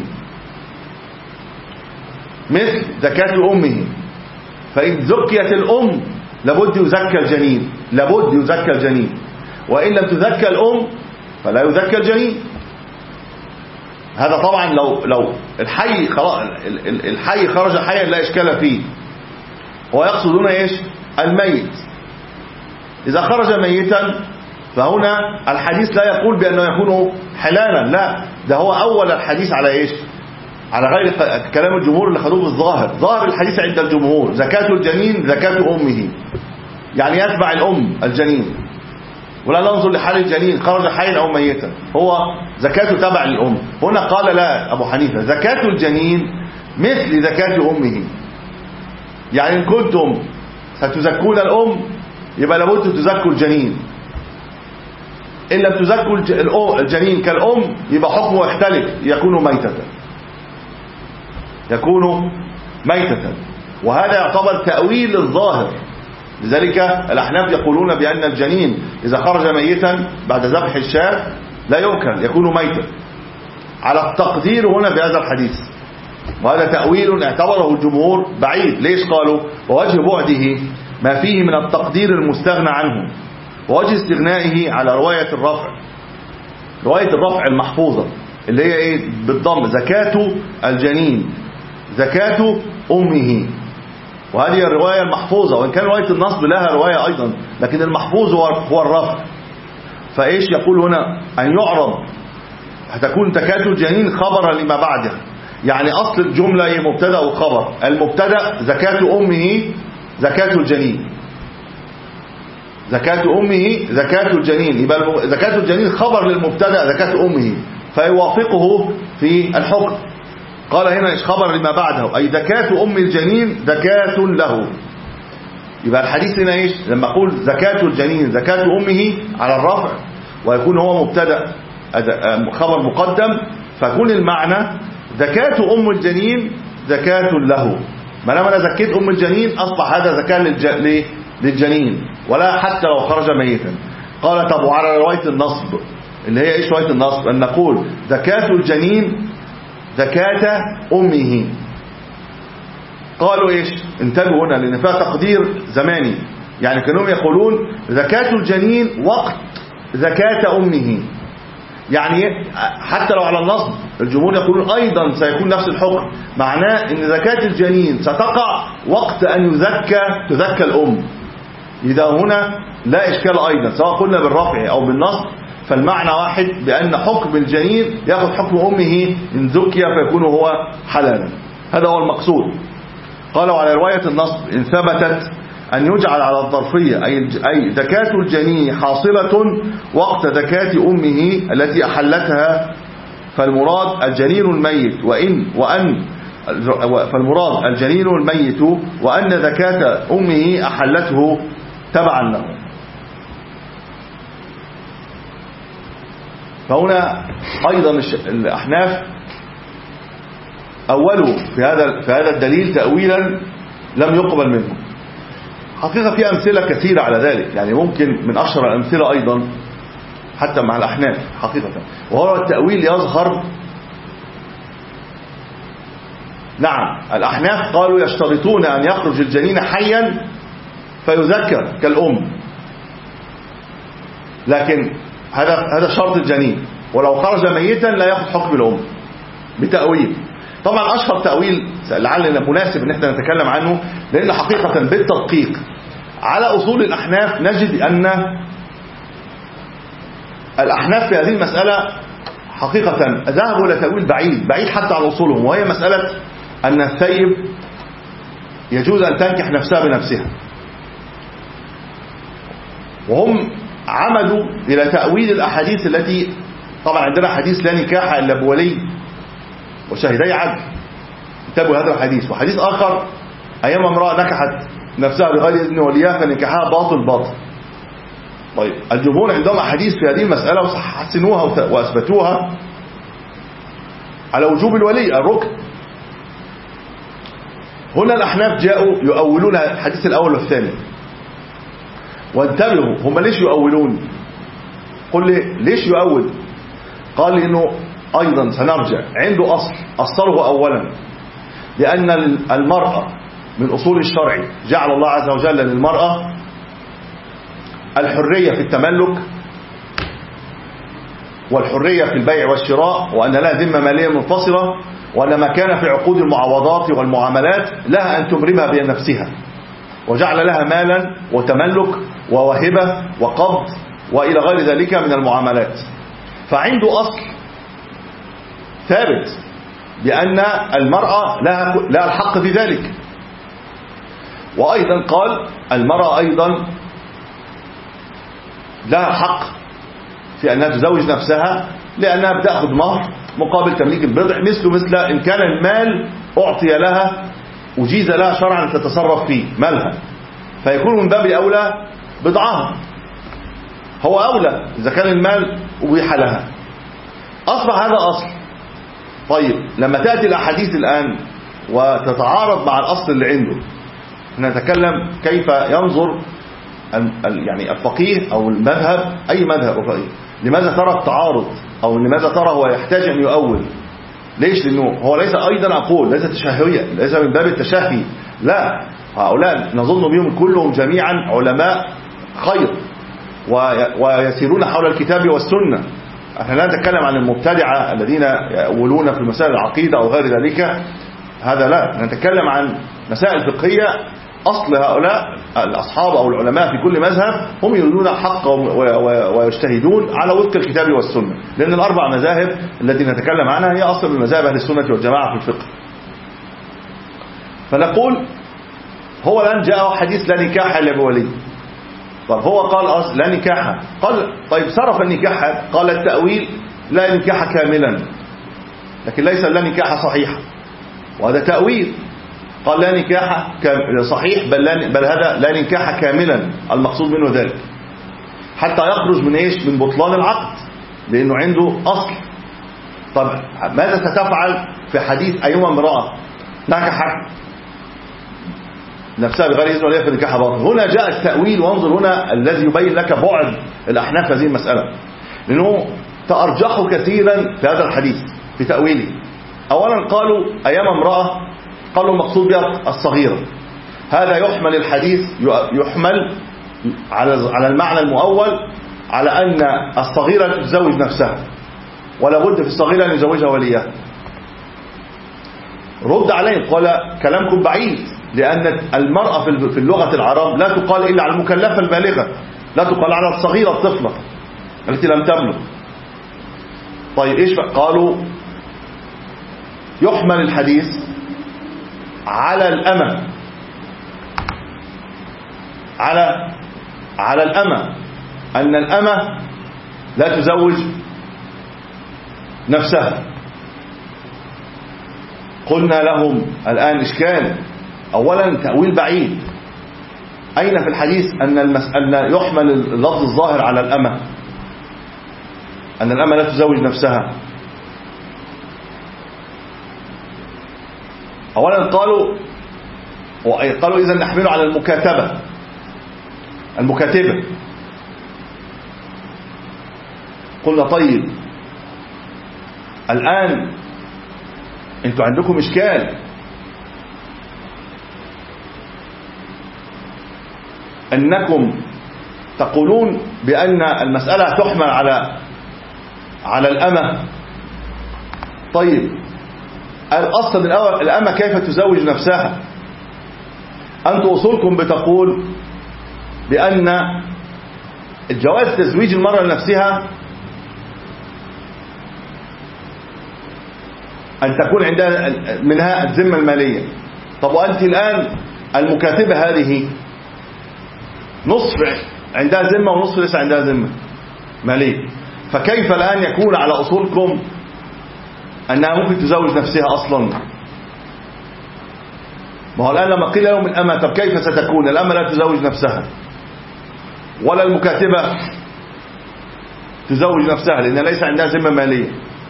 مثل زكاة أمه، فإن زكيت الأم لابد يزكى الجنين، لابد يزكى الجنين، وإن لم تزكى الأم فلا يزكى الجنين. هذا طبعا لو لو الحي الحي خرج حيا لا إشكال فيه، ويقصدون إيش؟ الميت. إذا خرج ميتا فهنا الحديث لا يقول بأنه يكون حلالا، لا، ده هو أول الحديث على إيش؟ على غير كلام الجمهور اللي خدوه بالظاهر. ظاهر الحديث عند الجمهور زكاة الجنين زكاة أمه، يعني يتبع الأم الجنين، ولا ننظر لحال الجنين خرج حيا أو ميتا، هو زكاته تبع الأم. هنا قال لا أبو حنيفة زكاة الجنين مثل زكاة أمه، يعني إن كنتم ستزكون الأم يبقى لابد تزكوا الجنين. إن لم تزكوا الجنين كالأم يبقى حكمه يختلف، يكون ميتة، يكون ميتة. وهذا يعتبر تأويل الظاهر. لذلك الأحناف يقولون بأن الجنين إذا خرج ميتا بعد ذبح الشاة لا يؤكل، يكون ميتا، على التقدير هنا بهذا الحديث. وهذا تأويل اعتبره الجمهور بعيد. ليش قالوا؟ ووجه بعده ما فيه من التقدير المستغنى عنه، ووجه استغنائه على رواية الرفع، رواية الرفع المحفوظة اللي هي ايه بالضم، زكاة الجنين زكاة أمه. وهذه الرواية المحفوظة، وإن كان رواية النصب لها رواية أيضا، لكن المحفوظ هو الرفع. فإيش يقول هنا؟ أن يعرض هتكون زكاة الجنين خبرا لما بعده، يعني أصل الجملة مبتدأ وخبر. المبتدأ زكاة أمه زكاة الجنين، زكاة أمه زكاة الجنين، يبقى زكاة الجنين خبر للمبتدأ زكاة أمه، فيوافقه في الحكم. قال هنا إيش خبر لما بعده، أي زكاة أم الجنين زكاة له. يبقى الحديث هنا إيش لما أقول زكاة الجنين زكاة أمه على الرفع، ويكون هو مبتدأ خبر مقدم، فيكون المعنى زكاة أم الجنين زكاة له. ما لما أنا زكيت أم الجنين أصبح هذا زكاة للجنين، ولا حتى لو خرج ميتا. قال طب وعلى رواية النصب اللي هي إيش رواية النصب؟ أن نقول زكاة الجنين زكاة أمه. قالوا إيش؟ انتبهوا هنا لأن فيها تقدير زماني، يعني كانوا يقولون زكاة الجنين وقت زكاة أمه، يعني حتى لو على النصب الجمهور يقولون أيضا سيكون نفس الحكم، معناه أن زكاة الجنين ستقع وقت أن يزكى تزكى الأم. إذا هنا لا إشكال أيضا، سواء قلنا بالرفع أو بالنصب فالمعنى واحد، بأن حكم الجنين يأخذ حكم أمه إن زكي فيكون هو حلالا. هذا هو المقصود. قالوا على رواية النصب إن ثبتت أن يجعل على الظرفية أي زكاة الجنين حاصلة وقت زكاة أمه التي أحلتها، فالمراد الجنين الميت، وإن وأن فالمراد الجنين الميت وأن زكاة أمه أحلته تبعا له. فهنا أيضا الأحناف أولوا في هذا في هذا الدليل تأويلا لم يقبل منه. حقيقة في أمثلة كثيرة على ذلك، يعني ممكن من أشهر الأمثلة أيضا حتى مع الأحناف حقيقة، وهو التأويل يظهر. نعم الأحناف قالوا يشترطون أن يخرج الجنين حيا فيذكر كالأم، لكن هذا هذا شرط الجنين، ولو خرج ميتا لا يأخذ حكم الأم بتأويل. طبعا أشهر تأويل لعلنا مناسب ان احنا نتكلم عنه، لأن حقيقة بالتدقيق على أصول الأحناف نجد أن الأحناف في هذه المسألة حقيقة ذهبوا إلى تأويل بعيد بعيد حتى عن أصولهم، وهي مسألة أن الثيب يجوز أن تنكح نفسها بنفسها. وهم عمدوا إلى تأويل الأحاديث التي طبعا عندنا حديث لا نكاح إلا بولي وشهدي عدل، انتبهوا هذا الحديث. وحديث آخر أيام امرأة نكحت نفسها بغير إذن وليها فنكاحها باطل باطل. طيب الجمهور عندهم أحاديث في هذه المسألة وحسنوها وأثبتوها على وجوب الولي الركن. هنا الأحناف جاءوا يؤولون الحديث الأول والثاني. وانتبهوا هم ليش يؤولون؟ قل لي ليش يؤول؟ قال إنه أيضا سنرجع عنده أصل أصله أولا، لأن المرأة من أصول الشرع جعل الله عز وجل للمرأة الحرية في التملك والحرية في البيع والشراء، وأن لها ذمة مالية منفصلة، وأن ما كان في عقود المعاوضات والمعاملات لها أن تبرمها بنفسها، وجعل لها مالا وتملك ووهبة وقبض وإلى غير ذلك من المعاملات. فعنده أصل ثابت بأن المرأة لها لها الحق في ذلك. وأيضا قال المرأة أيضا لها حق في أنها تزوج نفسها، لأنها بتأخذ مهر مقابل تمليك البضع، مثل مثل إن كان المال أعطي لها أجيز لها شرعا أن تتصرف فيه مالها، فيكون من باب أولى بضعها، هو أولى إذا كان المال أبيح لها، أصبح هذا أصل. طيب لما تأتي الأحاديث الآن وتتعارض مع الأصل اللي عنده، نتكلم كيف ينظر يعني الفقيه أو المذهب، أي مذهب فقيه، لماذا ترى التعارض، أو لماذا ترى هو يحتاج أن يؤول؟ ليش؟ لأنه هو ليس أيضا أقول ليس تشهيا، ليس من باب التشهي، لا، هؤلاء نظن بهم كلهم جميعا علماء خير ويسيرون حول الكتاب والسنة. احنا لا نتكلم عن المبتدعة الذين يؤولون في مسائل العقيدة أو غير ذلك، هذا لا، نتكلم عن مسائل فقهية. أصل هؤلاء الأصحاب أو العلماء في كل مذهب هم يريدون الحق ويجتهدون على وفق الكتاب والسنة، لأن الأربع مذاهب التي نتكلم عنها هي أصل من مذاهب أهل السنة والجماعة في الفقه. فنقول هو الآن جاء حديث لا نكاح إلا بولي. طب هو قال أصل لا نكاح، قال طيب صرف النكاح، قال التأويل لا نكاح كاملا، لكن ليس لا نكاح صحيحا، وهذا تأويل. قال لا نكاح صحيح، بل, لا بل هذا لا نكاح كاملا، المقصود منه ذلك حتى يخرج من ايش؟ من بطلان العقد، لأنه عنده أصل. طب ماذا ستفعل في حديث أيما امرأة نكحت نفسها بغير إذن وليها في نكاح باطل؟ هنا جاء التأويل، وانظر هنا الذي يبين لك بعد الأحناف هذه المسألة، لأنه تأرجحوا كثيرا في هذا الحديث في تأويله. أولا قالوا أيام امرأة، قالوا المقصود بها الصغيرة، هذا يحمل الحديث يحمل على على المعنى المؤول على أن الصغيرة تتزوج نفسها، ولا بد في الصغيرة أن يزوجها وليها. رد عليه قال كلامكم بعيد، لأن المرأة في اللغة العرب لا تقال إلا على المكلفة البالغة، لا تقال على الصغيرة الطفلة التي لم تبلغ. طيب إيش قالوا؟ يحمل الحديث على الأمة، على على الأمة، أن الأمة لا تزوج نفسها. قلنا لهم الآن إشكال، أولا تأويل بعيد، أين في الحديث أن أن يحمل اللفظ الظاهر على الأمة، أن الأمة لا تزوج نفسها؟ أولا قالوا قالوا إذا نحمله على المكاتبة، المكاتبة. قلنا طيب الآن أنتوا عندكم إشكال، أنكم تقولون بأن المسألة تحمل على على الأمة. طيب الأصل الأول الأمة كيف تزوج نفسها؟ أنتم أصولكم بتقول بأن الجواز تزويج المرأة لنفسها أن تكون عندها منها الذمة المالية. طب وأنت الآن المكاتبة هذه نصف عندها ذمة ونصف ليس عندها ذمة مالية، فكيف الآن يكون على أصولكم أنها ممكن تزوج نفسها أصلا؟ ما هو الآن لما قيل لهم الأمة، طب كيف ستكون الأمة لا تزوج نفسها ولا المكاتبة تزوج نفسها لأن ليس عندها ذمة مالية؟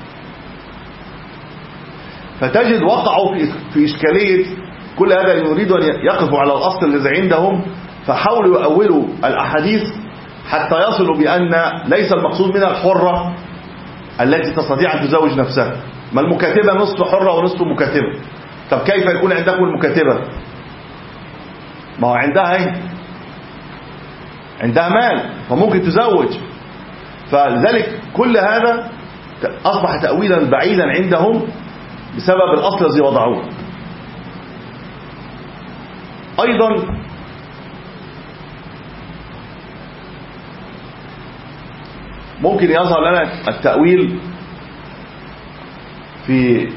فتجد وقعوا في, في إشكالية. كل هذا يريد أن يقفوا على الأصل الذي عندهم، فحاولوا يؤولوا الأحاديث حتى يصلوا بأن ليس المقصود منها الحرة التي تستطيع أن تزوج نفسها، ما المكاتبة نصف حرة ونصف مكاتبة. طب كيف يكون عندكم المكاتبة؟ ما هو عندها ايه؟ عندها مال فممكن تزوج. فلذلك كل هذا أصبح تأويلا بعيدا عندهم بسبب الأصل الذي وضعوه. أيضا ممكن يظهر لنا التأويل في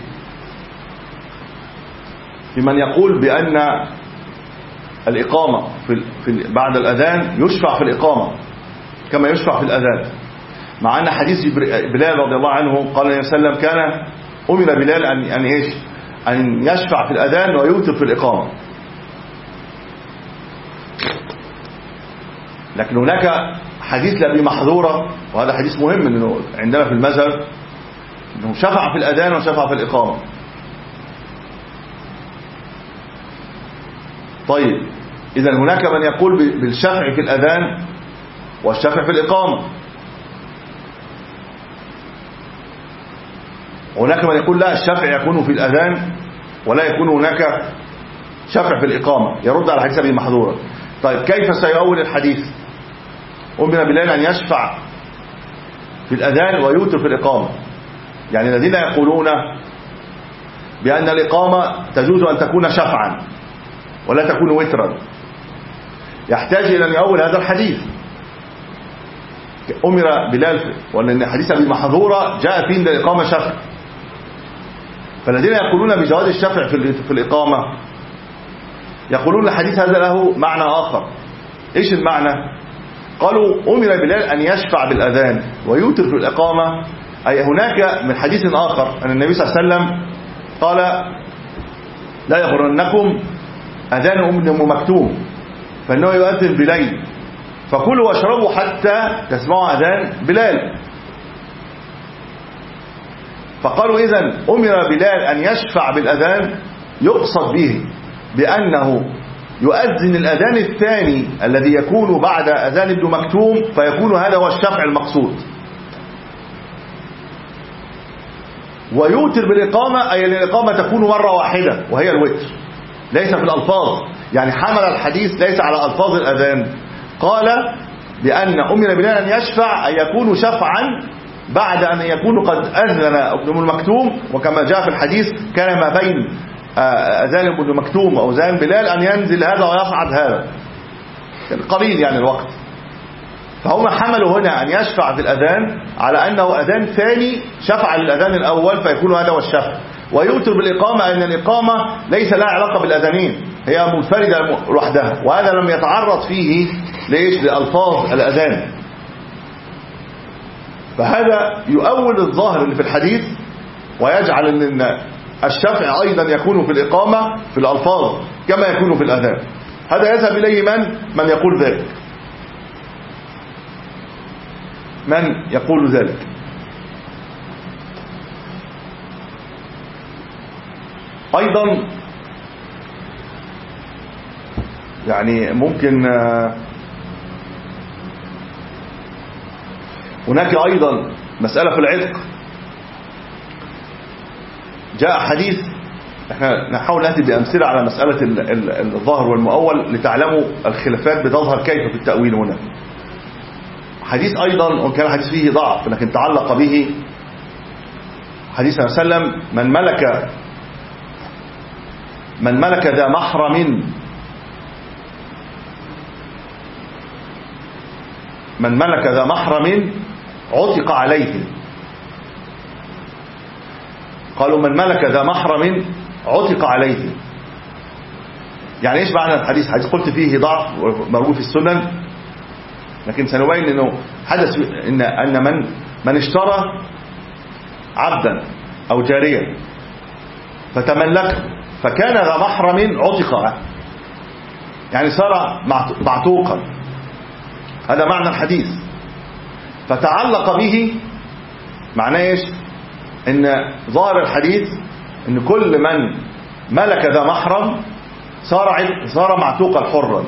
في من يقول بأن الإقامة في في بعد الأذان يشفع في الإقامة كما يشفع في الأذان، مع أن حديث بلال رضي الله عنه قال النبي صلى الله عليه وسلم كان أمر بلال أن أن إيش أن يشفع في الأذان ويوتر في الإقامة. لكن هناك حديث لأبي محذورة، وهذا حديث مهم إنه عندنا في المذهب إنه شفع في الأذان وشفع في الإقامة. طيب إذا هناك من يقول بالشفع في الأذان والشفع في الإقامة، هناك من يقول لا، الشفع يكون في الأذان ولا يكون هناك شفع في الإقامة، يرد على حديث أبي محذورة. طيب كيف سيؤول الحديث؟ أمر بلال أن يشفع في الأذان ويوتر في الإقامة. يعني الذين يقولون بأن الإقامة تجوز أن تكون شفعا ولا تكون وترا يحتاج إلى أن يؤول هذا الحديث. أمر بلال، وأن حديث أبي محذورة جاء فيه أن الإقامة شفع، فالذين يقولون بجواز الشفع في الإقامة يقولون الحديث هذا له معنى آخر. إيش المعنى؟ قالوا أمر بلال أن يشفع بالأذان ويوتر في الإقامة، أي هناك من حديث آخر أن النبي صلى الله عليه وسلم قال لا يغرنكم أذان أم مكتوم فإنه يؤذن بليل فكلوا واشربوا حتى تسمعوا أذان بلال. فقالوا إذن أمر بلال أن يشفع بالأذان يقصد به بأنه يؤذن الأذان الثاني الذي يكون بعد أذان ابن مكتوم، فيكون هذا هو الشفع المقصود. ويوتر بالإقامة، أي الإقامة تكون مرة واحدة وهي الوتر، ليس في الألفاظ. يعني حمل الحديث ليس على ألفاظ الأذان، قال بأن أمر بلال أن يشفع أن يكون شفعا بعد أن يكون قد أذن ابن مكتوم، وكما جاء في الحديث كان ما بين أذان ابن مكتوم أو أذان بلال أن ينزل هذا ويصعد هذا، قليل يعني الوقت. فهم حملوا هنا أن يشفع في الأذان على أنه أذان ثاني شفع للأذان الأول فيكون هذا هو الشفع. ويوتر بالإقامة أن الإقامة ليس لها علاقة بالأذانين، هي منفردة لوحدها، وهذا لم يتعرض فيه ليش لألفاظ الأذان. فهذا يؤول الظاهر اللي في الحديث ويجعل أن الشفع أيضا يكون في الإقامة في الألفاظ كما يكون في الأذان. هذا يذهب إليه من من يقول ذلك من يقول ذلك أيضا. يعني ممكن هناك أيضا مسألة في العتق. جاء حديث، احنا نحاول نأتي بأمثلة على مسألة الظاهر والمؤول لتعلموا الخلافات بتظهر كيف في التأويل هنا. حديث أيضا وكان كان حديث فيه ضعف لكن تعلق به حديث النبي صلى الله عليه وسلم: من ملك من ملك ذا محرم من ملك ذا محرم عتق عليه. قالوا من ملك ذا محرم عتق عليه. يعني ايش معنى الحديث؟ حديث قلت فيه ضعف موجود في السنن، لكن سنبين انه حدث ان ان من من اشترى عبدا او جارية فتملك فكان ذا محرم عتق، يعني صار معتوقا. هذا معنى الحديث. فتعلق به معناه ايش؟ ان ظاهر الحديث ان كل من ملك ذا محرم صار صار معتوقا حرا.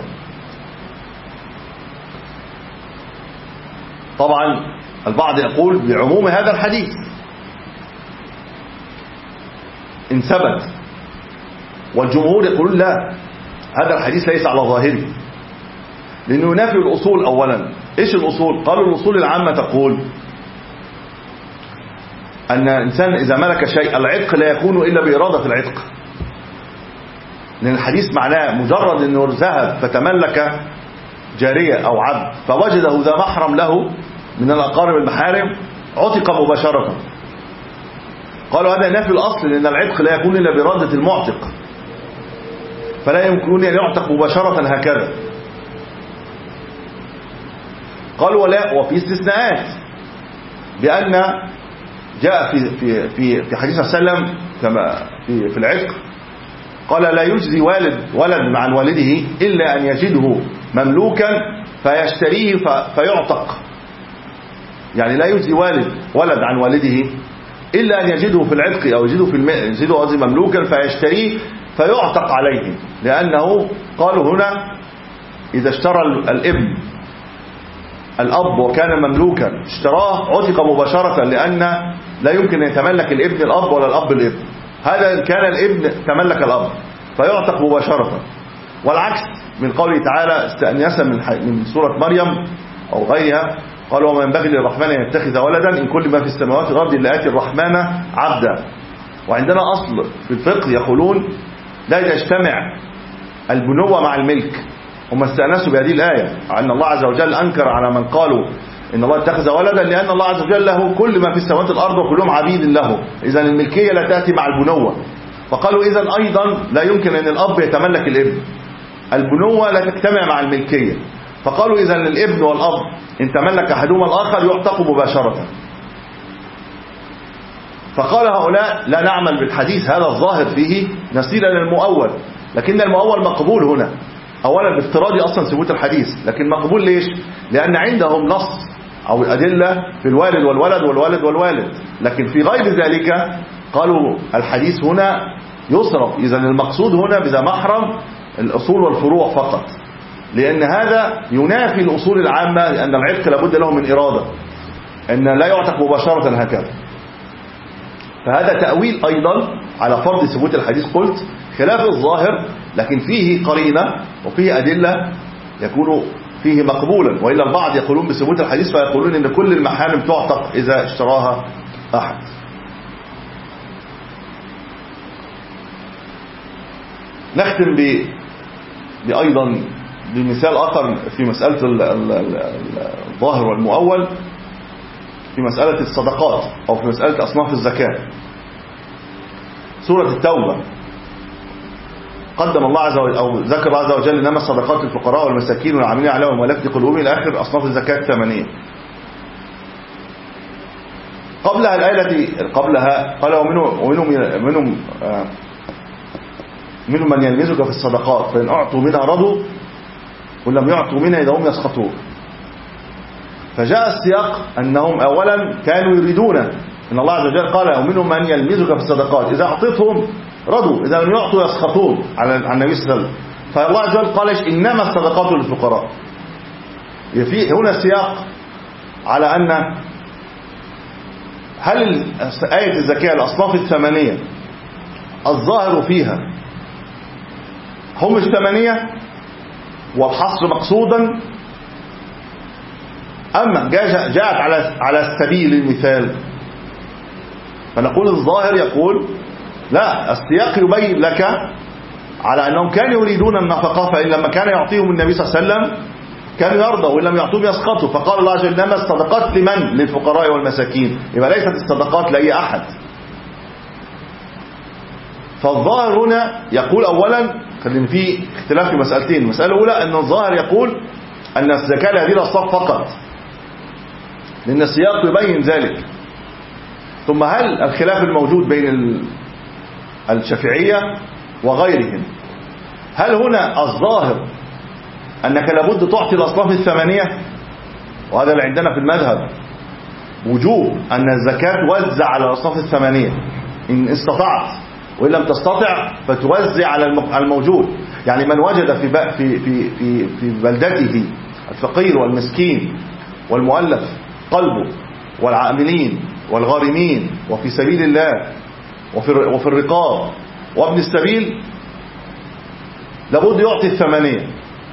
طبعا البعض يقول بعموم هذا الحديث إن ثبت، والجمهور يقولون لا، هذا الحديث ليس على ظاهره لأنه ينافي الأصول. أولا إيش الأصول؟ قالوا الأصول العامة تقول أن الإنسان إذا ملك شيء العتق لا يكون إلا بإرادة العتق، لأن الحديث معناه مجرد أنه ذهب فتملك جارية أو عبد فوجده ذا محرم له من الأقارب المحارم عتق مباشرة. قالوا هذا ينافي الأصل، لأن العتق لا يكون إلا بإرادة المعتق، فلا يمكن أن يعتق مباشرة هكذا. قالوا ولا، وفي استثناءات، بأن جاء في في في في حديث صلى الله عليه وسلم كما في في العتق قال لا يجزي والد ولد عن والده إلا أن يجده مملوكا فيشتريه فيعتق، يعني لا يجزي والد ولد عن والده إلا أن يجده في العتق أو يجده في الم... يجده قصدي مملوكا فيشتريه فيعتق عليه، لأنه قالوا هنا إذا اشترى الابن الأب وكان مملوكا اشتراه عتق مباشرة، لأن لا يمكن أن يتملك الابن الأب ولا الأب الابن. هذا كان الابن تملك الأب فيعتق مباشرة، والعكس من قوله تعالى استأنسا من, من سورة مريم أو غيرها قال وما ينبغي للرحمن أن يتخذ ولدا إن كل ما في السماوات والأرض إلا آتي الرحمن عبدا. وعندنا أصل في الفقه يقولون لا تجتمع البنوة مع الملك، هم استأنسوا بهذه الآية أن الله عز وجل أنكر على من قالوا إن الله اتخذ ولدا، لأن الله عز وجل له كل ما في السماوات والأرض وكلهم عبيد له، إذن الملكية لا تأتي مع البنوة. فقالوا إذن أيضا لا يمكن أن الأب يتملك الابن، البنوة لا تجتمع مع الملكية. فقالوا إذن الابن والأب إن تملك أحدهما الآخر يعتق مباشرة. فقال هؤلاء لا نعمل بالحديث هذا الظاهر فيه نسيلا للمؤول، لكن المؤول مقبول هنا أولا بافتراض أصلا ثبوت الحديث، لكن مقبول ليش؟ لأن عندهم نص أو أدلة في الوالد والولد والوالد والوالد، لكن في غير ذلك قالوا الحديث هنا يصرف. إذن المقصود هنا بذا محرم الأصول والفروع فقط، لأن هذا ينافي الأصول العامة لأن العتق لابد له من إرادة، أن لا يعتق مباشرة هكذا. فهذا تأويل أيضا على فرض ثبوت الحديث قلت خلاف الظاهر، لكن فيه قرينة وفيه أدلة يكون فيه مقبولا، وإلا البعض يقولون بثبوت الحديث فيقولون إن كل المحارم تعتق إذا اشتراها أحد. نختم ب... بأيضا بمثال آخر في مسألة الظاهر والمؤول، في مسألة الصدقات أو في مسألة أصناف الزكاة. سورة التوبة قدم الله عز وجل أو ذكر الله عز وجل إنما الصدقات للفقراء والمساكين والعاملين عليها والمؤلفة قلوبهم إلى آخر أصناف الزكاة الثمانية. قبلها الآية التي قبلها قال ومنهم ومنهم منهم منهم من يلمزك في الصدقات فإن أعطوا منها رضوا ولم يعطوا منها إذا هم يسخطون. فجاء السياق أنهم أولا كانوا يريدون، إن الله عز وجل قال ومنهم من يلمزك في الصدقات إذا أعطيتهم رضوا إذا لم يعطوا يسخطون على النبي صلى الله عليه وسلم. فالله عز وجل قال إنما الصدقات للفقراء. في هنا سياق على أن هل آية الزكاة الأصناف الثمانية الظاهر فيها هم الثمانية والحصر مقصودا، أما جاءت على على سبيل المثال، فنقول الظاهر يقول لا، السياق يبين لك على أنهم كانوا يريدون النفقة، فإن لما كان يعطيهم النبي صلى الله عليه وسلم كانوا يرضوا وإن لم يعطوهم يسقطوا. فقال الله عز وجل إنما الصدقات لمن؟ للفقراء والمساكين، يبقى ليست الصدقات لأي أحد. فالظاهر هنا يقول أولا خلينا في اختلاف في مسألتين. المسألة الأولى أن الظاهر يقول أن الزكاة لهذه الأصناف فقط، لأن السياق يبين ذلك. ثم هل الخلاف الموجود بين الشافعية وغيرهم، هل هنا الظاهر أنك لابد تعطي الأصناف الثمانية؟ وهذا اللي عندنا في المذهب وجوب أن الزكاة توزع على الأصناف الثمانية إن استطعت، وإن لم تستطع فتوزع على الموجود. يعني من وجد في في في في في بلدته الفقير والمسكين والمؤلف قلبه والعاملين والغارمين وفي سبيل الله وفي وفي الرقاب وابن السبيل لابد يعطي الثمانية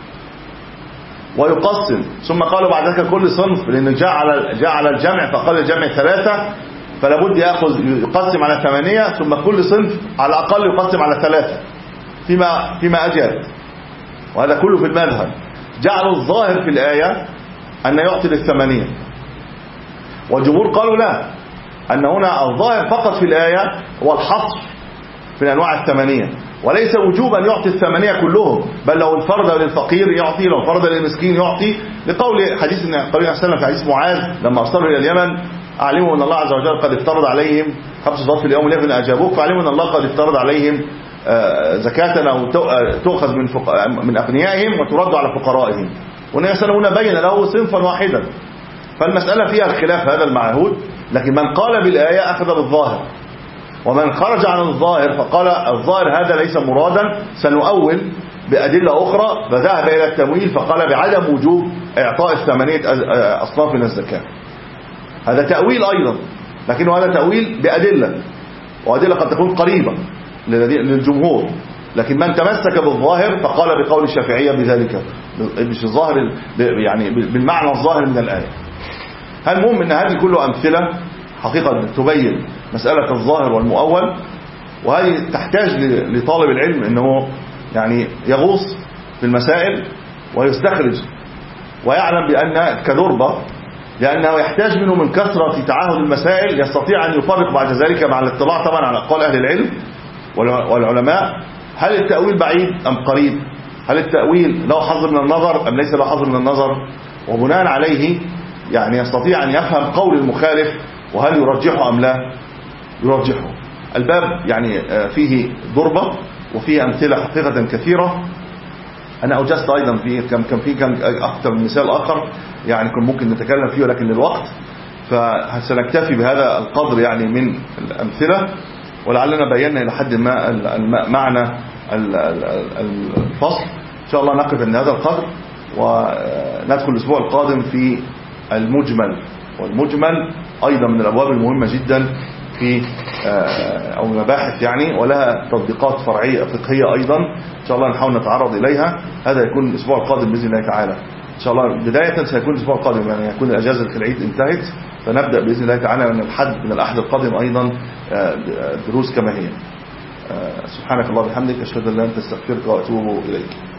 ويقسم. ثم قالوا بعد ذلك كل صنف، لأن جاء على جاء على الجمع فقال الجمع ثلاثة، فلابد يأخذ يقسم على ثمانية، ثم كل صنف على الأقل يقسم على ثلاثة فيما فيما أجاب. وهذا كله في المذهب. جعلوا الظاهر في الآية أن يعطي للثمانية، والجمهور قالوا لا، أن هنا الظاهر فقط في الآية هو الحصر في الأنواع الثمانية، وليس وجوب أن يعطي الثمانية كلهم، بل لو انفرد للفقير يعطي، لو انفرد للمسكين يعطي، لقول حديث النبي صلى الله عليه وسلم في حديث معاذ لما أرسلوا إلى اليمن أعلموا أن الله عز وجل قد افترض عليهم خمس صلوات في اليوم وليلة أجابوك، فأعلموا أن الله قد افترض عليهم زكاة أو تؤخذ من من أغنيائهم وترد على فقرائهم. والنبي صلى الله عليه وسلم بين له صنفا واحدا. فالمسألة فيها الخلاف هذا المعهود، لكن من قال بالآية أخذ بالظاهر، ومن خرج عن الظاهر فقال الظاهر هذا ليس مرادا سنؤول بأدلة أخرى، فذهب إلى التمويل فقال بعدم وجوب إعطاء الثمانية أصناف من الزكاة. هذا تأويل أيضا، لكنه هذا تأويل بأدلة، وأدلة قد تكون قريبة للجمهور، لكن من تمسك بالظاهر فقال بقول الشافعية بذلك، مش الظاهر يعني بالمعنى الظاهر من الآية. المهم أن هذه كله أمثلة حقيقة تبين مسألة الظاهر والمؤول، وهذه تحتاج لطالب العلم أنه يعني يغوص في المسائل ويستخرج ويعلم بأن كذربة، لأنه يحتاج منه من كثرة تعاهد المسائل يستطيع أن يفرق بعد ذلك مع الاطلاع طبعا على أقوال أهل العلم والعلماء، هل التأويل بعيد أم قريب، هل التأويل له حظ من النظر أم ليس له حظ من النظر، وبناء عليه يعني يستطيع أن يفهم قول المخالف وهل يرجحه أم لا يرجحه. الباب يعني فيه ضربة وفيه أمثلة حقيقة كثيرة. أنا أوجزت أيضا في كم كم في كم أكثر من مثال آخر يعني كن ممكن نتكلم فيه، ولكن للوقت فسنكتفي بهذا القدر يعني من الأمثلة، ولعلنا بينا إلى حد ما معنى الفصل. إن شاء الله نقف عند هذا القدر، وندخل الأسبوع القادم في المجمل، والمجمل أيضا من الأبواب المهمة جدا في أو مباحث يعني، ولها تطبيقات فرعية فقهية أيضا إن شاء الله نحاول نتعرض إليها. هذا يكون الأسبوع القادم بإذن الله تعالى إن شاء الله. بداية سيكون الأسبوع القادم يعني يكون الأجازة العيد انتهت، فنبدأ بإذن الله تعالى من الحد من الأحد القادم أيضا دروس كما هي. سبحانك الله وبحمدك، أشهد أن لا إله إلا أنت، أستغفرك وأتوب إليك.